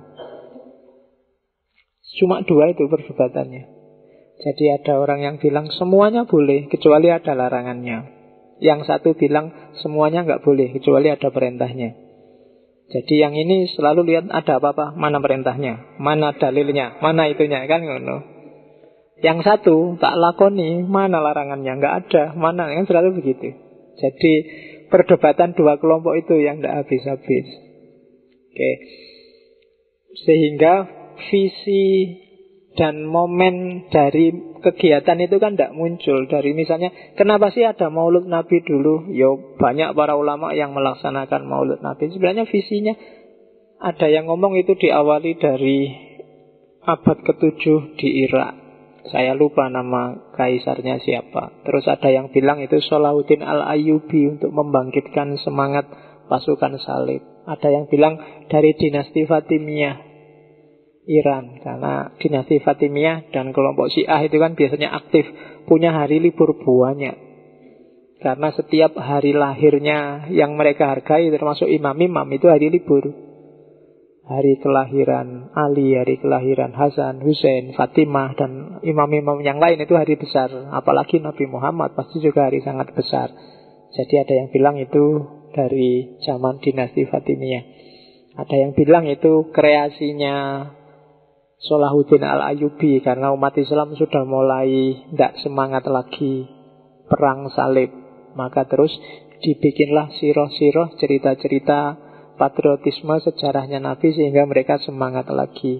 Cuma 2 itu perdebatannya. Jadi ada orang yang bilang semuanya boleh kecuali ada larangannya. Yang satu bilang semuanya nggak boleh kecuali ada perintahnya. Jadi yang ini selalu lihat ada apa-apa, mana perintahnya, mana dalilnya, mana itunya, kan ngono. Yang satu tak lakoni, mana larangannya, nggak ada, mana, kan selalu begitu. Jadi perdebatan 2 kelompok itu yang nggak habis-habis. Oke. Sehingga visi dan momen dari kegiatan itu kan tidak muncul. Dari misalnya, kenapa sih ada Maulud Nabi dulu? Ya banyak para ulama yang melaksanakan Maulud Nabi. Sebenarnya visinya, ada yang ngomong itu diawali dari abad ke-7 di Irak. Saya lupa nama kaisarnya siapa. Terus ada yang bilang itu Salahuddin Al-Ayyubi untuk membangkitkan semangat pasukan salib. Ada yang bilang dari dinasti Fatimiyah Iran, karena dinasti Fatimiyah dan kelompok Syiah itu kan biasanya aktif, punya hari libur banyak. Karena setiap hari lahirnya yang mereka hargai, termasuk imam-imam, itu hari libur. Hari kelahiran Ali, hari kelahiran Hasan, Hussein, Fatimah, dan imam-imam yang lain itu hari besar. Apalagi Nabi Muhammad pasti juga hari sangat besar. Jadi ada yang bilang itu dari zaman dinasti Fatimiyah. Ada yang bilang itu kreasinya Salahuddin Al-Ayyubi, karena umat Islam sudah mulai tidak semangat lagi perang salib. Maka terus dibikinlah siroh-siroh, cerita-cerita patriotisme sejarahnya Nabi sehingga mereka semangat lagi.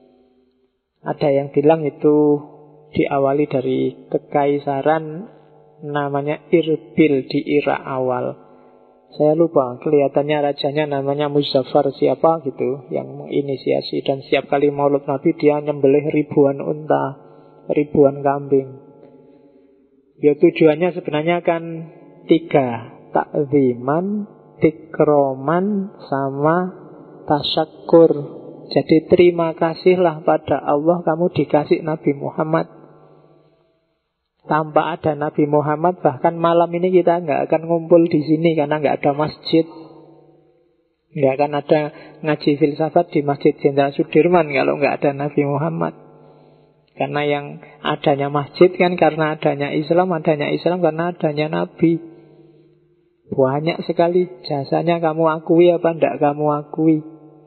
Ada yang bilang itu diawali dari kekaisaran namanya Irbil di Irak awal. Saya lupa, kelihatannya rajanya namanya Muzaffar siapa gitu yang menginisiasi. Dan setiap kali Maulud Nabi dia nyembelih ribuan unta, ribuan kambing. Ya tujuannya sebenarnya kan 3, ta'ziman, tikroman, sama tasyakur. Jadi terima kasihlah pada Allah kamu dikasih Nabi Muhammad. Tanpa ada Nabi Muhammad, bahkan malam ini kita nggak akan ngumpul di sini karena nggak ada masjid. Nggak akan ada ngaji filsafat di Masjid Jenderal Sudirman kalau nggak ada Nabi Muhammad. Karena yang adanya masjid kan karena adanya Islam karena adanya Nabi. Banyak sekali jasanya, kamu akui apa enggak kamu akui.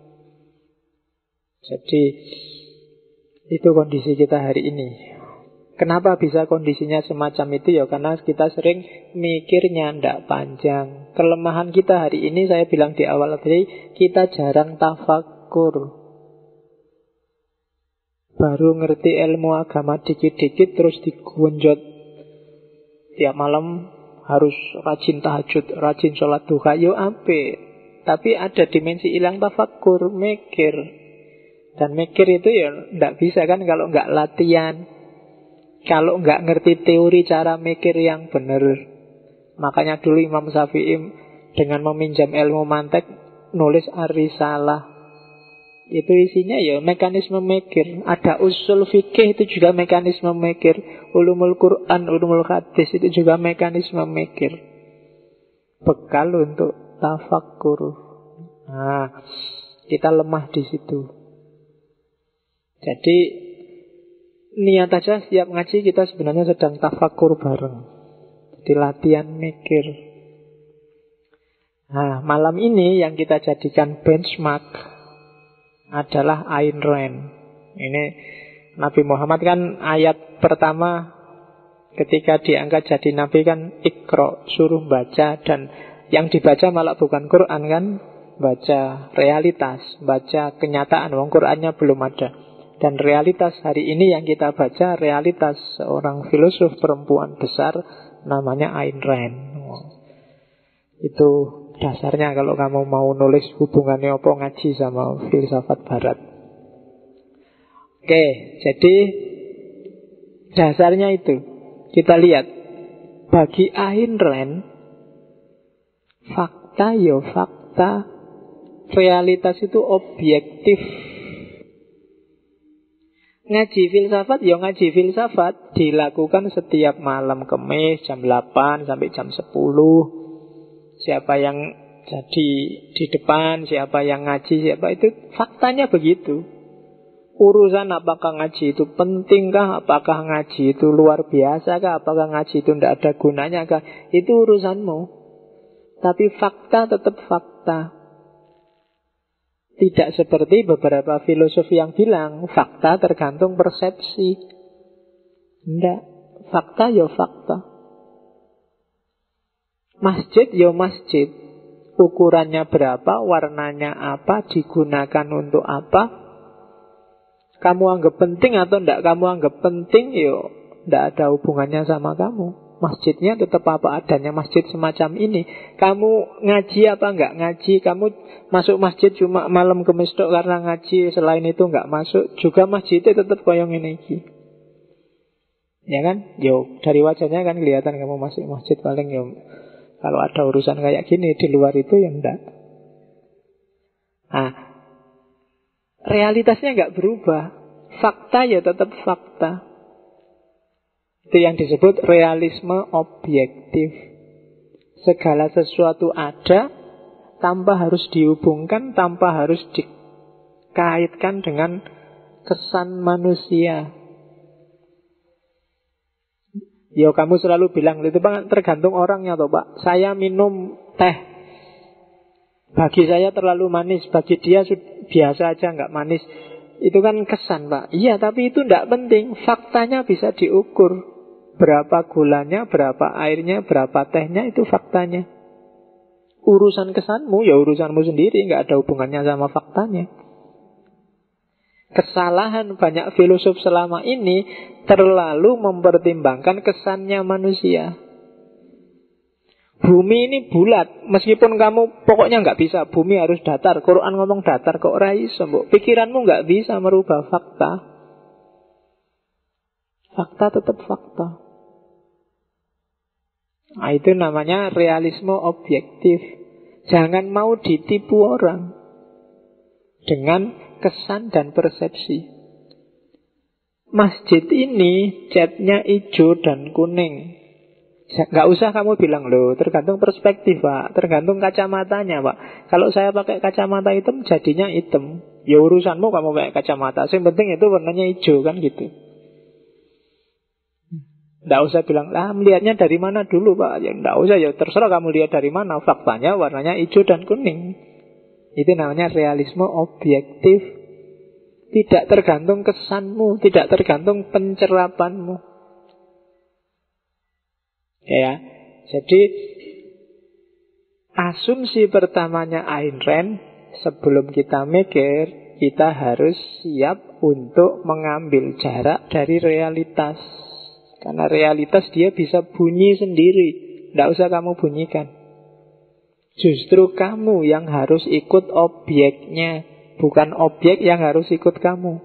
Jadi itu kondisi kita hari ini. Kenapa bisa kondisinya semacam itu? Ya karena kita sering mikirnya ndak panjang. Kelemahan kita hari ini, saya bilang di awal tadi, kita jarang tafakkur. Baru ngerti ilmu agama dikit-dikit terus digunjot. Tiap malam harus rajin tahajud, rajin sholat duha. Yo apik. Tapi ada dimensi hilang tafakkur, mikir. Dan mikir itu ya ndak bisa kan kalau nggak latihan. Kalau nggak ngerti teori cara mikir yang benar. Makanya dulu Imam Syafi'i dengan meminjam ilmu mantek nulis Ar-Risalah. Itu isinya ya mekanisme mikir. Ada usul fikih, itu juga mekanisme mikir. Ulumul Quran, ulumul hadis, itu juga mekanisme mikir. Bekal untuk tafakkur. Nah, kita lemah di situ. Jadi niat aja setiap ngaji kita sebenarnya sedang tafakkur bareng. Jadi latihan mikir. Nah, malam ini yang kita jadikan benchmark adalah Ayn Rand. Ini Nabi Muhammad kan ayat pertama ketika diangkat jadi Nabi kan Iqra, suruh baca. Dan yang dibaca malah bukan Quran kan, baca realitas, baca kenyataan. Wong Qurannya belum ada. Dan realitas hari ini yang kita baca, realitas seorang filosof perempuan besar namanya Ayn Rand. Itu dasarnya kalau kamu mau nulis hubungannya apa ngaji sama filsafat barat. Oke, jadi dasarnya itu. Kita lihat, bagi Ayn Rand, fakta ya fakta, realitas itu objektif. Ngaji filsafat, ya ngaji filsafat dilakukan setiap malam Kamis jam 8 sampai jam 10. Siapa yang jadi di depan, siapa yang ngaji, siapa itu faktanya begitu. Urusan apakah ngaji itu pentingkah, apakah ngaji itu luar biasa kah, apakah ngaji itu tidak ada gunanya kah, itu urusanmu. Tapi fakta tetap fakta. Tidak seperti beberapa filosof yang bilang fakta tergantung persepsi. Tidak, fakta ya fakta. Masjid ya masjid. Ukurannya berapa, warnanya apa, digunakan untuk apa. Kamu anggap penting atau tidak kamu anggap penting, ya tidak ada hubungannya sama kamu. Masjidnya tetap apa adanya, masjid semacam ini. Kamu ngaji apa enggak ngaji, kamu masuk masjid cuma malam Kamis tok karena ngaji, selain itu enggak masuk, juga masjidnya tetap koyong ini. Ya kan? Yo, dari wajahnya kan kelihatan kamu masuk masjid paling yo. Kalau ada urusan kayak gini di luar itu ya enggak. Nah, realitasnya enggak berubah. Fakta ya tetap fakta. Itu yang disebut realisme objektif. Segala sesuatu ada tanpa harus dihubungkan, tanpa harus dikaitkan dengan kesan manusia. Ya kamu selalu bilang itu Pak, tergantung orangnya toh Pak. Saya minum teh, bagi saya terlalu manis, bagi dia biasa aja nggak manis. Itu kan kesan Pak. Iya, tapi itu tidak penting. Faktanya bisa diukur. Berapa gulanya, berapa airnya, berapa tehnya, itu faktanya. Urusan kesanmu, ya urusanmu sendiri, nggak ada hubungannya sama faktanya. Kesalahan banyak filosof selama ini terlalu mempertimbangkan kesannya manusia. Bumi ini bulat, meskipun kamu pokoknya nggak bisa, bumi harus datar. Quran ngomong datar, kok ora iso, mbok. Pikiranmu nggak bisa merubah fakta. Fakta tetap fakta. Nah, itu namanya realisme objektif. Jangan mau ditipu orang dengan kesan dan persepsi. masjid ini catnya hijau dan kuning. Nggak usah kamu bilang, loh tergantung perspektif Pak, tergantung kacamatanya Pak. Kalau saya pakai kacamata hitam jadinya hitam, ya urusanmu kamu pakai kacamata, yang penting itu warnanya hijau kan gitu. Nggak usah bilang, lah melihatnya dari mana dulu Pak. Ya nggak usah, ya terserah kamu lihat dari mana, faktanya warnanya hijau dan kuning. Itu namanya realisme objektif. Tidak tergantung kesanmu, tidak tergantung pencerapanmu. Ya, jadi asumsi pertamanya Ayn Rand, sebelum kita mikir, kita harus siap untuk mengambil jarak dari realitas. Karena realitas dia bisa bunyi sendiri, tidak usah kamu bunyikan. Justru kamu yang harus ikut objeknya, bukan objek yang harus ikut kamu.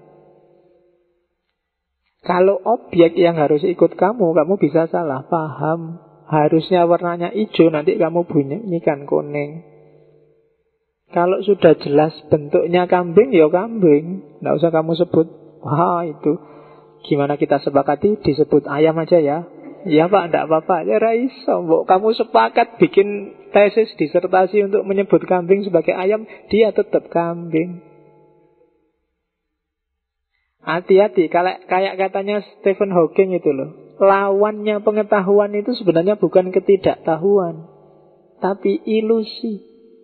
Kalau objek yang harus ikut kamu bisa salah paham. Harusnya warnanya hijau, nanti kamu bunyikan kuning. Kalau sudah jelas bentuknya kambing, ya kambing. Nggak usah kamu sebut, wah itu gimana kita sepakati, disebut ayam aja ya. Ya Pak, enggak apa-apa. Ya raiso, kamu sepakat bikin tesis disertasi untuk menyebut kambing sebagai ayam, dia tetap kambing. Hati-hati, kayak katanya Stephen Hawking itu loh. Lawannya pengetahuan itu sebenarnya bukan ketidaktahuan, tapi ilusi.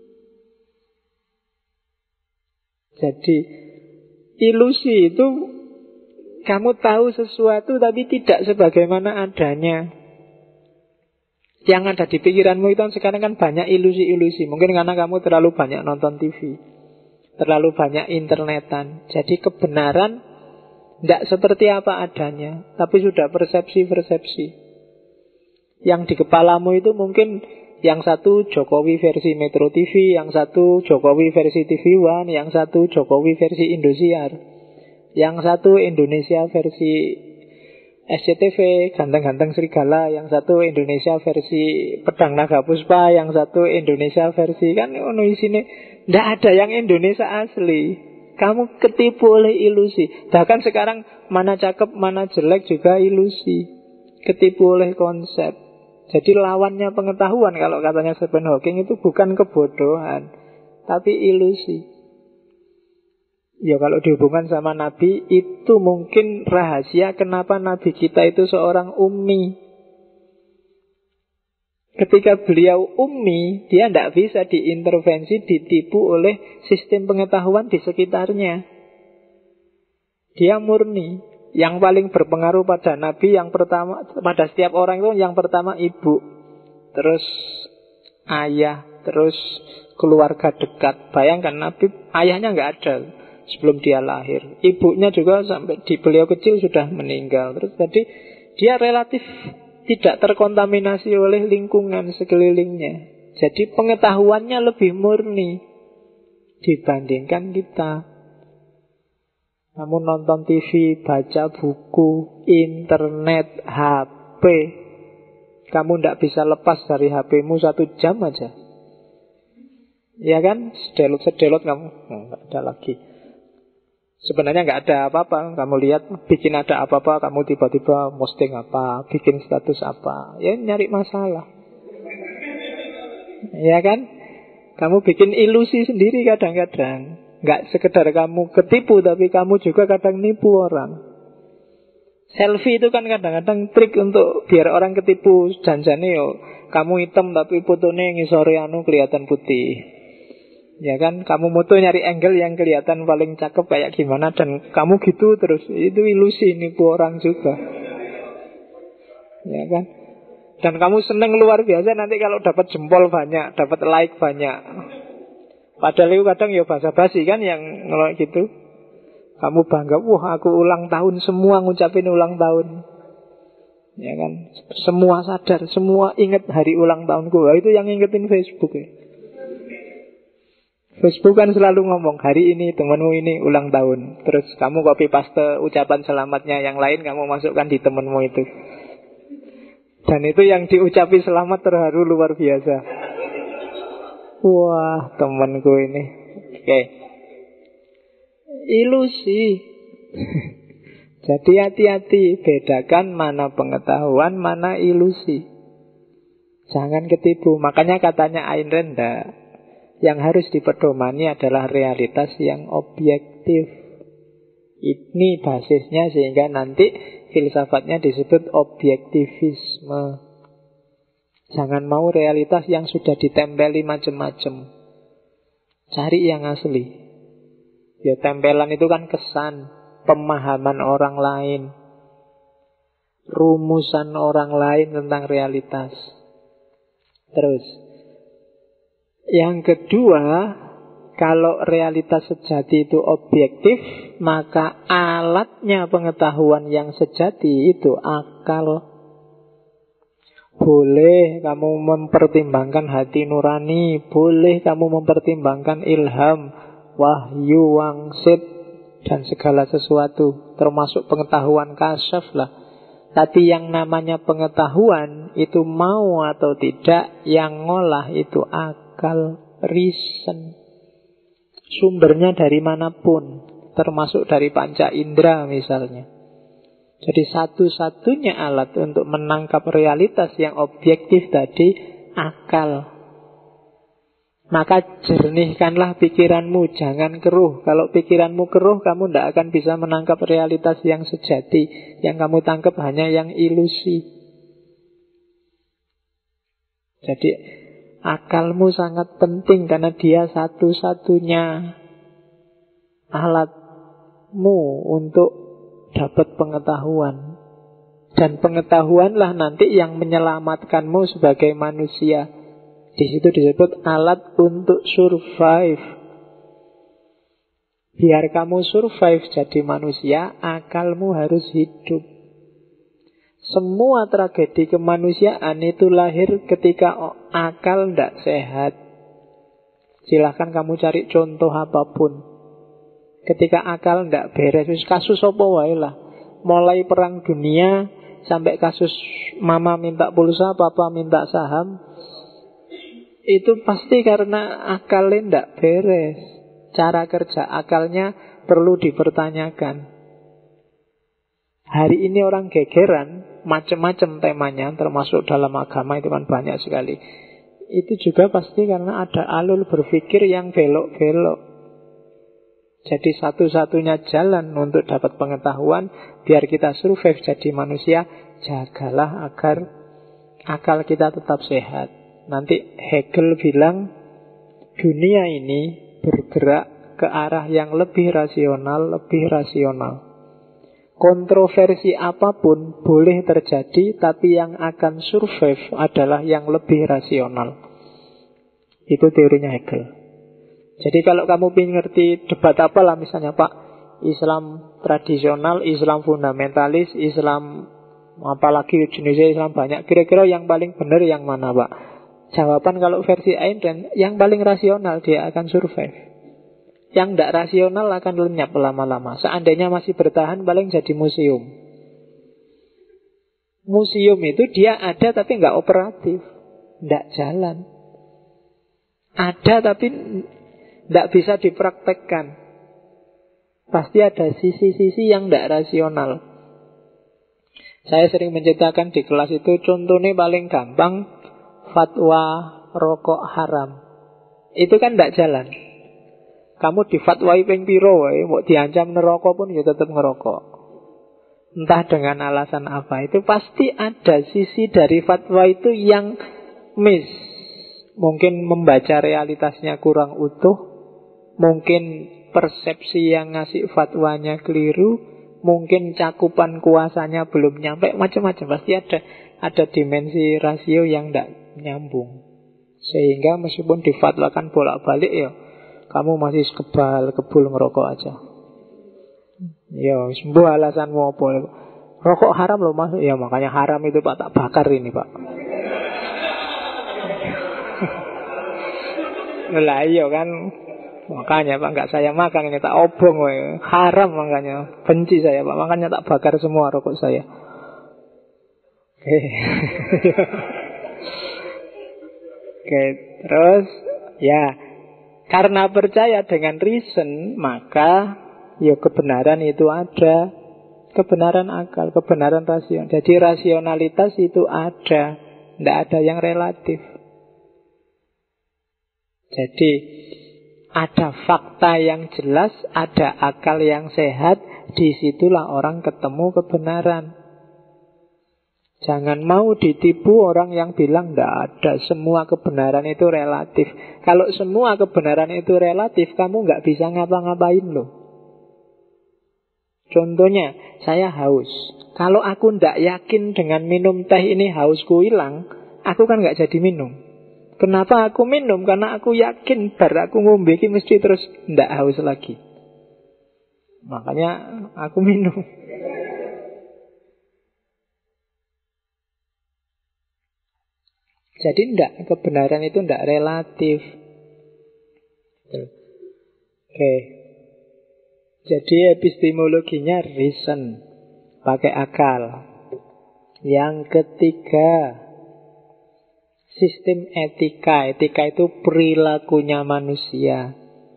Jadi ilusi itu kamu tahu sesuatu tapi tidak sebagaimana adanya. Yang ada di pikiranmu itu sekarang kan banyak ilusi-ilusi. Mungkin karena kamu terlalu banyak nonton TV, terlalu banyak internetan. Jadi kebenaran tidak seperti apa adanya, tapi sudah persepsi-persepsi. Yang di kepalamu itu mungkin yang satu Jokowi versi Metro TV, yang satu Jokowi versi TV One, yang satu Jokowi versi Indosiar, yang satu Indonesia versi SCTV, Ganteng-Ganteng Serigala, yang satu Indonesia versi Pedang Naga Puspa, yang satu Indonesia versi, kan isinya tidak ada yang Indonesia asli. Kamu ketipu oleh ilusi. Bahkan sekarang mana cakep, mana jelek juga ilusi. Ketipu oleh konsep. Jadi lawannya pengetahuan, kalau katanya Stephen Hawking, itu bukan kebodohan, tapi ilusi. Ya kalau dihubungkan sama Nabi, itu mungkin rahasia kenapa Nabi kita itu seorang ummi. Ketika beliau ummi, dia tidak bisa diintervensi, ditipu oleh sistem pengetahuan di sekitarnya. Dia murni. Yang paling berpengaruh pada Nabi, yang pertama, pada setiap orang itu, yang pertama ibu, terus ayah, terus keluarga dekat. Bayangkan Nabi, ayahnya nggak ada sebelum dia lahir. Ibunya juga sampai di beliau kecil sudah meninggal. Terus jadi dia relatif tidak terkontaminasi oleh lingkungan sekelilingnya. Jadi pengetahuannya lebih murni dibandingkan kita. Namun nonton TV, baca buku, internet, HP, kamu tidak bisa lepas dari HP-mu 1 jam aja. Ya kan? Sedelot-sedelot kamu, nggak ada lagi. Sebenarnya nggak ada apa-apa. Kamu lihat, bikin ada apa-apa, kamu tiba-tiba posting apa, bikin status apa, ya nyari masalah. Ya kan? Kamu bikin ilusi sendiri kadang-kadang. Nggak sekedar kamu ketipu, tapi kamu juga kadang nipu orang. Selfie itu kan kadang-kadang trik untuk biar orang ketipu. Janjane yo, kamu hitam tapi fotonya ngisore kelihatan putih. Ya kan, kamu moto nyari angle yang kelihatan paling cakep kayak gimana, dan kamu gitu terus. Itu ilusi, nipu orang juga. Ya kan. Dan kamu seneng luar biasa nanti kalau dapat jempol banyak, dapat like banyak. Padahal itu kadang ya basa-basi kan yang ngelok gitu. Kamu bangga, wah aku ulang tahun, semua ngucapin ulang tahun. Ya kan, semua sadar, semua ingat hari ulang tahunku. Wah, itu yang ingetin Facebook ya. Facebook kan selalu ngomong, hari ini temenmu ini ulang tahun. Terus kamu copy paste ucapan selamatnya yang lain, kamu masukkan di temenmu itu. Dan itu yang diucapi selamat terharu luar biasa. Wah, temenku ini. Oke. Ilusi. Jadi hati-hati, bedakan mana pengetahuan, mana ilusi. Jangan ketipu. Makanya katanya Ayn Rand, yang harus dipedomani adalah realitas yang objektif. Ini basisnya, sehingga nanti filsafatnya disebut objektivisme. Jangan mau realitas yang sudah ditempeli macam-macam. Cari yang asli. Ya, tempelan itu kan kesan, pemahaman orang lain, rumusan orang lain tentang realitas. Terus yang kedua, kalau realitas sejati itu objektif, maka alatnya pengetahuan yang sejati itu akal. Boleh kamu mempertimbangkan hati nurani, boleh kamu mempertimbangkan ilham, wahyu, wangsit, dan segala sesuatu, termasuk pengetahuan kasyaf lah. Tapi yang namanya pengetahuan itu mau atau tidak, yang ngolah itu akal, reason. Sumbernya dari manapun, termasuk dari panca indera misalnya. Jadi satu-satunya alat untuk menangkap realitas yang objektif tadi, akal. Maka jernihkanlah pikiranmu, jangan keruh. Kalau pikiranmu keruh, kamu tidak akan bisa menangkap realitas yang sejati. Yang kamu tangkap hanya yang ilusi. Jadi akalmu sangat penting, karena dia satu-satunya alatmu untuk dapat pengetahuan. Dan pengetahuanlah nanti yang menyelamatkanmu sebagai manusia. Di situ disebut alat untuk survive. Biar kamu survive jadi manusia, akalmu harus hidup. Semua tragedi kemanusiaan itu lahir ketika akal tidak sehat. Silahkan kamu cari contoh apapun. Ketika akal tidak beres, kasus apa wae lah. Mulai perang dunia sampai kasus mama minta pulsa, papa minta saham, itu pasti karena akalnya tidak beres. Cara kerja akalnya perlu dipertanyakan. Hari ini orang gegeran, macam-macam temanya, termasuk dalam agama itu kan banyak sekali. Itu juga pasti karena ada alur berpikir yang belok-belok. Jadi satu-satunya jalan untuk dapat pengetahuan, biar kita survive jadi manusia, jagalah agar akal kita tetap sehat. Nanti Hegel bilang, dunia ini bergerak ke arah yang lebih rasional, lebih rasional. Kontroversi apapun boleh terjadi, tapi yang akan survive adalah yang lebih rasional. Itu teorinya Hegel. Jadi kalau kamu ingin ngerti debat apalah, misalnya Pak, Islam tradisional, Islam fundamentalis, Islam apalagi jenisnya Islam banyak, kira-kira yang paling benar yang mana Pak? Jawaban kalau versi Ayn Rand, yang paling rasional dia akan survive. Yang tidak rasional akan lenyap lama-lama. Seandainya masih bertahan, paling jadi museum. Museum itu dia ada tapi nggak operatif, nggak jalan. Ada tapi tidak bisa dipraktekkan. Pasti ada sisi-sisi yang tidak rasional. Saya sering menceritakan di kelas itu, contohnya paling gampang, fatwa rokok haram. Itu kan tidak jalan. Kamu difatwai ping piro wae, mau diancam neraka pun ya tetap ngerokok. Entah dengan alasan apa, itu pasti ada sisi dari fatwa itu yang miss. Mungkin membaca realitasnya kurang utuh, mungkin persepsi yang ngasih fatwanya keliru, mungkin cakupan kuasanya belum nyampe, macam-macam. Pasti ada dimensi rasio yang tidak nyambung. Sehingga meskipun difatwakan bolak-balik, ya kamu masih kebal-kebul ngerokok aja. Ya, sembuh alasanmu apa? Rokok haram loh Mas. Ya makanya haram itu Pak, tak bakar ini Pak. Lah iya kan. Makanya Pak, nggak saya makan ini, tak obong woy. Haram makanya. Benci saya Pak, makanya tak bakar semua rokok saya. Oke. Oke, terus ya, karena percaya dengan reason, maka ya kebenaran itu ada. Kebenaran akal, kebenaran rasional. Jadi rasionalitas itu ada, tidak ada yang relatif. Jadi ada fakta yang jelas, ada akal yang sehat. Disitulah orang ketemu kebenaran. Jangan mau ditipu orang yang bilang tidak ada, semua kebenaran itu relatif. Kalau semua kebenaran itu relatif, kamu nggak bisa ngapa-ngapain loh. Contohnya, saya haus. Kalau aku tidak yakin dengan minum teh ini hausku hilang, aku kan nggak jadi minum. Kenapa aku minum? Karena aku yakin bar aku ngombe iki mesti terus tidak haus lagi. Makanya aku minum. Jadi kebenaran itu tidak relatif. Oke. Jadi epistemologinya reason, pakai akal. Yang ketiga, sistem etika. Etika itu perilakunya manusia.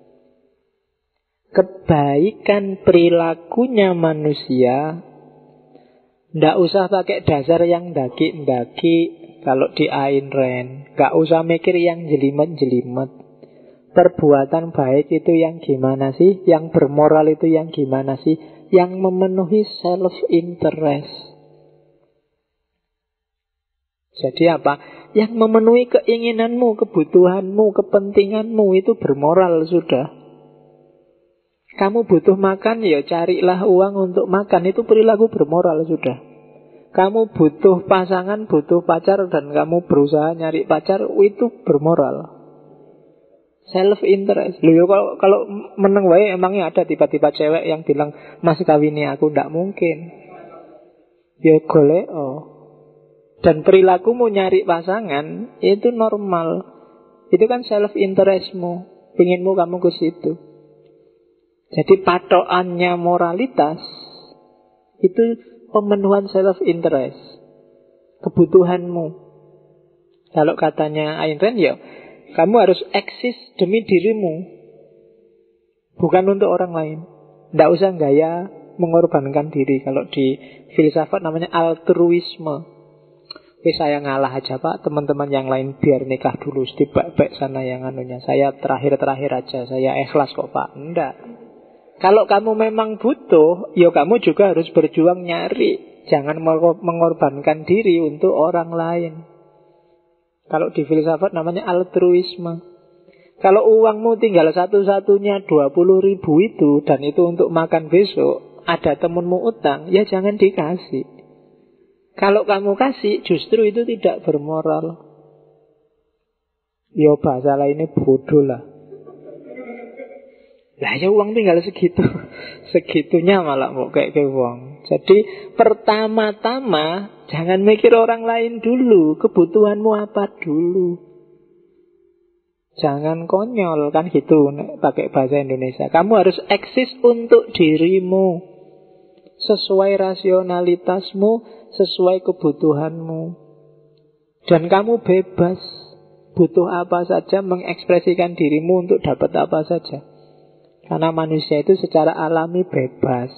Kebaikan perilakunya manusia tidak usah pakai dasar yang daki-daki. Kalau di Ayn Rand, gak usah mikir yang jelimet-jelimet. Perbuatan baik itu yang gimana sih? Yang bermoral itu yang gimana sih? Yang memenuhi self-interest. Jadi apa? Yang memenuhi keinginanmu, kebutuhanmu, kepentinganmu itu bermoral sudah. Kamu butuh makan, ya carilah uang untuk makan. Itu perilaku bermoral sudah. Kamu butuh pasangan, butuh pacar, dan kamu berusaha nyari pacar, itu bermoral. Self-interest. Loh, kalau meneng wae emangnya ada tiba-tiba cewek yang bilang, "Mas kawini aku." Ndak mungkin. Ya golek. Dan perilakumu nyari pasangan itu normal. Itu kan self-interestmu. Pinginmu kamu ke situ. Jadi patokannya moralitas itu pemenuhan self-interest, kebutuhanmu. Kalau katanya Ayn Rand, ya kamu harus eksis demi dirimu, bukan untuk orang lain. Tidak usah gaya mengorbankan diri. Kalau di filsafat namanya altruisme. Saya ngalah aja pak, teman-teman yang lain biar nikah dulu, setibak-bak sana yang anunya. Saya terakhir-terakhir aja, saya ikhlas kok pak. Enggak. Kalau kamu memang butuh, ya kamu juga harus berjuang nyari. Jangan mengorbankan diri untuk orang lain. Kalau di filsafat namanya altruisme. Kalau uangmu tinggal satu-satunya 20.000 itu, dan itu untuk makan besok, ada temenmu utang, ya jangan dikasih. Kalau kamu kasih, justru itu tidak bermoral. Ya bahasa lainnya bodoh lah. Lah ya uang tinggal segitu. Segitunya malah mau kayak uang. Jadi pertama-tama jangan mikir orang lain dulu. Kebutuhanmu apa dulu. Jangan konyol kan gitu pakai bahasa Indonesia. Kamu harus eksis untuk dirimu, sesuai rasionalitasmu, sesuai kebutuhanmu. Dan kamu bebas, butuh apa saja, mengekspresikan dirimu untuk dapat apa saja. Karena manusia itu secara alami bebas.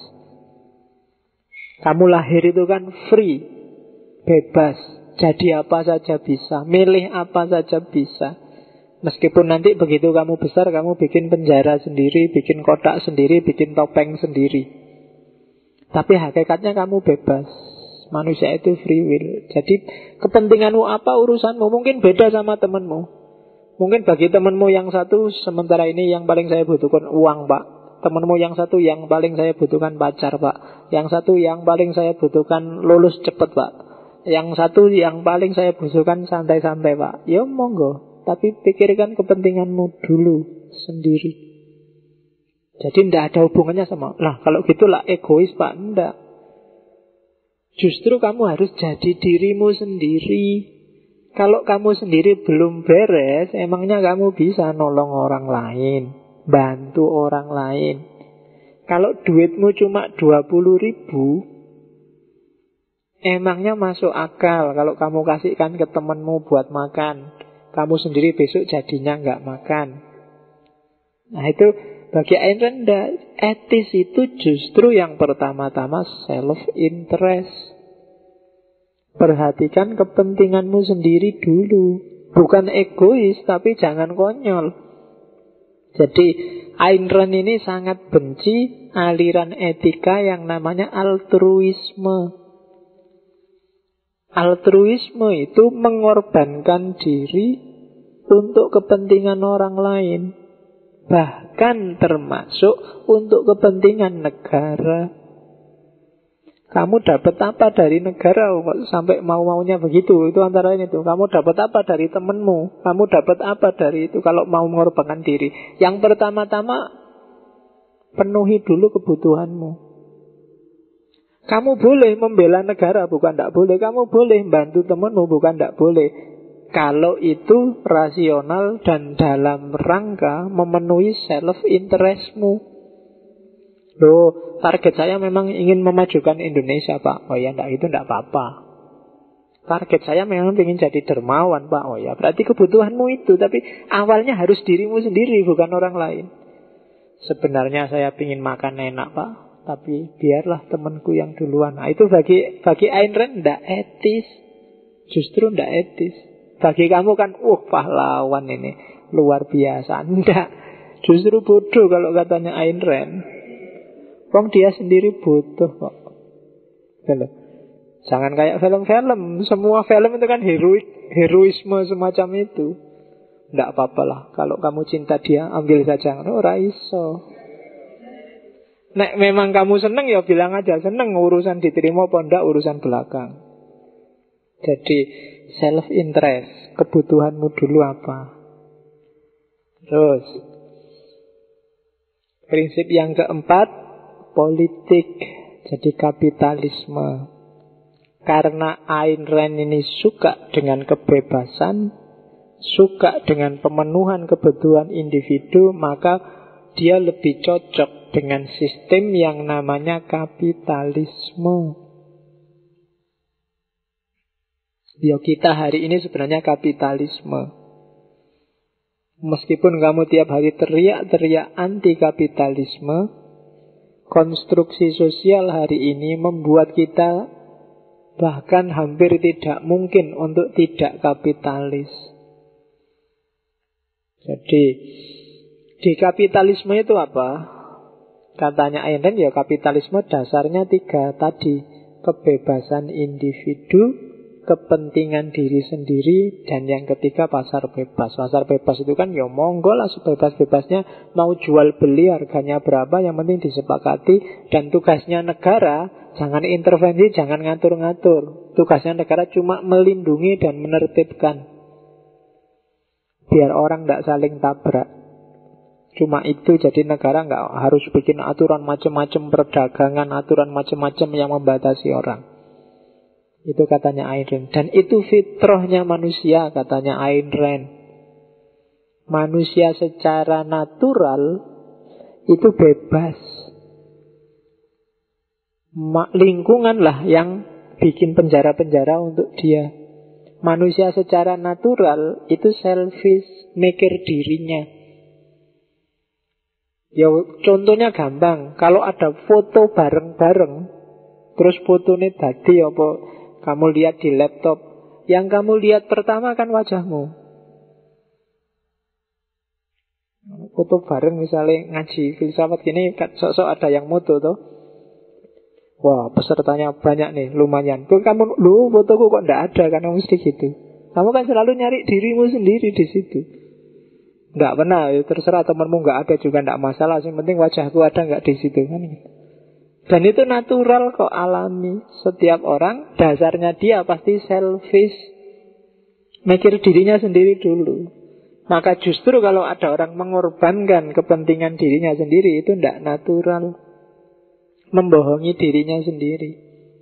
Kamu lahir itu kan free, bebas. Jadi apa saja bisa, milih apa saja bisa. Meskipun nanti begitu kamu besar, kamu bikin penjara sendiri, bikin kotak sendiri, bikin topeng sendiri. Tapi hakikatnya kamu bebas. Manusia itu free will. Jadi kepentinganmu apa, urusanmu. Mungkin beda sama temanmu. Mungkin bagi temanmu yang satu, sementara ini yang paling saya butuhkan uang pak. Temanmu yang satu, yang paling saya butuhkan pacar pak. Yang satu, yang paling saya butuhkan lulus cepat pak. Yang satu, yang paling saya butuhkan santai-santai pak. Ya monggo, tapi pikirkan kepentinganmu dulu sendiri. Jadi tidak ada hubungannya sama, lah kalau gitulah egois pak. Tidak. Justru kamu harus jadi dirimu sendiri. Kalau kamu sendiri belum beres, emangnya kamu bisa nolong orang lain, bantu orang lain. Kalau duitmu cuma 20.000, emangnya masuk akal kalau kamu kasihkan ke temanmu buat makan. Kamu sendiri besok jadinya nggak makan. Nah itu Bagi Ayn Rand, etis itu justru yang pertama-tama self-interest. Perhatikan kepentinganmu sendiri dulu. Bukan egois, tapi jangan konyol. Jadi Ayn Rand ini sangat benci aliran etika yang namanya altruisme. Altruisme itu mengorbankan diri untuk kepentingan orang lain. Bahkan termasuk untuk kepentingan negara. Kamu dapat apa dari negara sampai mau-maunya begitu? Itu antara ini tuh. Kamu dapat apa dari temenmu? Kamu dapat apa dari itu kalau mau mengorbankan diri? Yang pertama-tama, penuhi dulu kebutuhanmu. Kamu boleh membela negara, bukan tidak boleh. Kamu boleh bantu temenmu, bukan tidak boleh. Kalau itu rasional dan dalam rangka memenuhi self-interestmu. Loh, target saya memang ingin memajukan Indonesia, Pak. Oh ya, itu enggak apa-apa. Target saya memang ingin jadi dermawan, Pak. Oh ya, berarti kebutuhanmu itu. Tapi awalnya harus dirimu sendiri, bukan orang lain. Sebenarnya saya ingin makan enak, Pak. Tapi biarlah temanku yang duluan. Nah, itu bagi Ayn Rand enggak etis. Justru enggak etis. Bagi kamu kan, pahlawan ini, luar biasa. Enggak. Justru bodoh kalau katanya Ayn Rand. Wong dia sendiri butuh kok. Jangan kayak film-film. Semua film itu kan heroisme semacam itu. Tidak apa-apa lah. Kalau kamu cinta dia, ambil saja. Ora iso. Nek memang kamu seneng ya bilang aja seneng. Urusan diterima apa enggak, urusan belakang. Jadi self-interest, kebutuhanmu dulu apa. Terus prinsip yang keempat, politik. Jadi kapitalisme. Karena Ayn Rand ini suka dengan kebebasan, suka dengan pemenuhan kebutuhan individu, maka dia lebih cocok dengan sistem yang namanya kapitalisme. Ya, kita hari ini sebenarnya kapitalisme. Meskipun kamu tiap hari teriak-teriak anti kapitalisme, konstruksi sosial hari ini membuat kita bahkan hampir tidak mungkin untuk tidak kapitalis. Jadi di kapitalisme itu apa? Katanya Ayn Rand, ya kapitalisme dasarnya 3 tadi. Kebebasan individu, kepentingan diri sendiri, dan yang ketiga pasar bebas. Pasar bebas itu kan ya monggo lah sebebas-bebasnya, mau jual beli harganya berapa, yang penting disepakati. Dan tugasnya negara jangan intervensi, jangan ngatur-ngatur. Tugasnya negara cuma melindungi dan menertibkan, biar orang tidak saling tabrak. Cuma itu. Jadi negara nggak harus bikin aturan macam-macam perdagangan, aturan macam-macam yang membatasi orang. Itu katanya Ayn Rand. Dan itu fitrahnya manusia, katanya Ayn Rand. Manusia secara natural itu bebas. Lingkunganlah yang bikin penjara-penjara untuk dia. Manusia secara natural itu selfish, mikir dirinya. Ya contohnya gampang. Kalau ada foto bareng-bareng, terus fotonya tadi apa kamu lihat di laptop, yang kamu lihat pertama kan wajahmu. Foto bareng misalnya ngaji filsafat gini, sok-sok ada yang moto toh. Wah, pesertanya banyak nih, lumayan. Kok kamu, fotoku kok enggak ada, kan kamu mesti gitu. Kamu kan selalu nyari dirimu sendiri di situ. Enggak pernah, ya terserah temanmu enggak ada juga enggak masalah, yang penting wajahku ada enggak di situ kan. Dan itu natural kok, alami. Setiap orang dasarnya dia pasti selfish, mikir dirinya sendiri dulu. Maka justru kalau ada orang mengorbankan kepentingan dirinya sendiri, itu tidak natural, membohongi dirinya sendiri.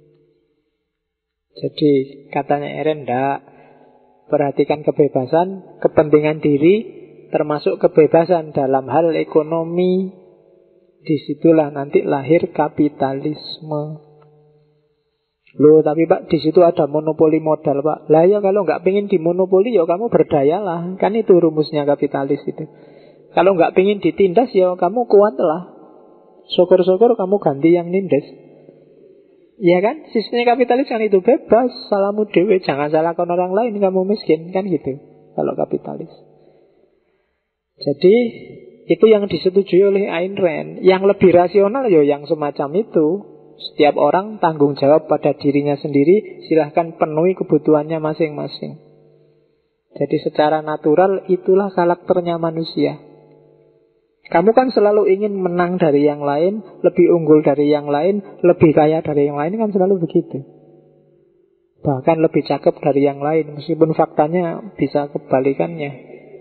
Jadi katanya Eren, tidak. Perhatikan kebebasan, kepentingan diri, termasuk kebebasan dalam hal ekonomi. Disitulah nanti lahir kapitalisme. Loh, tapi Pak, di situ ada monopoli modal, Pak. Lah ya kalau nggak pengen dimonopoli, ya kamu berdayalah. Kan itu rumusnya kapitalis itu. Kalau nggak pingin ditindas, ya kamu kuat lah. Syukur-syukur kamu ganti yang nindas. Iya kan? Sistemnya kapitalis kan itu bebas. Salahmu dewe, jangan salahkan orang lain, kamu miskin. Kan gitu kalau kapitalis. Jadi itu yang disetujui oleh Ayn Rand. Yang lebih rasional ya yang semacam itu. Setiap orang tanggung jawab pada dirinya sendiri. Silahkan penuhi kebutuhannya masing-masing. Jadi secara natural itulah karakternya manusia. Kamu kan selalu ingin menang dari yang lain, lebih unggul dari yang lain, lebih kaya dari yang lain, kan selalu begitu. Bahkan lebih cakep dari yang lain, meskipun faktanya bisa kebalikannya.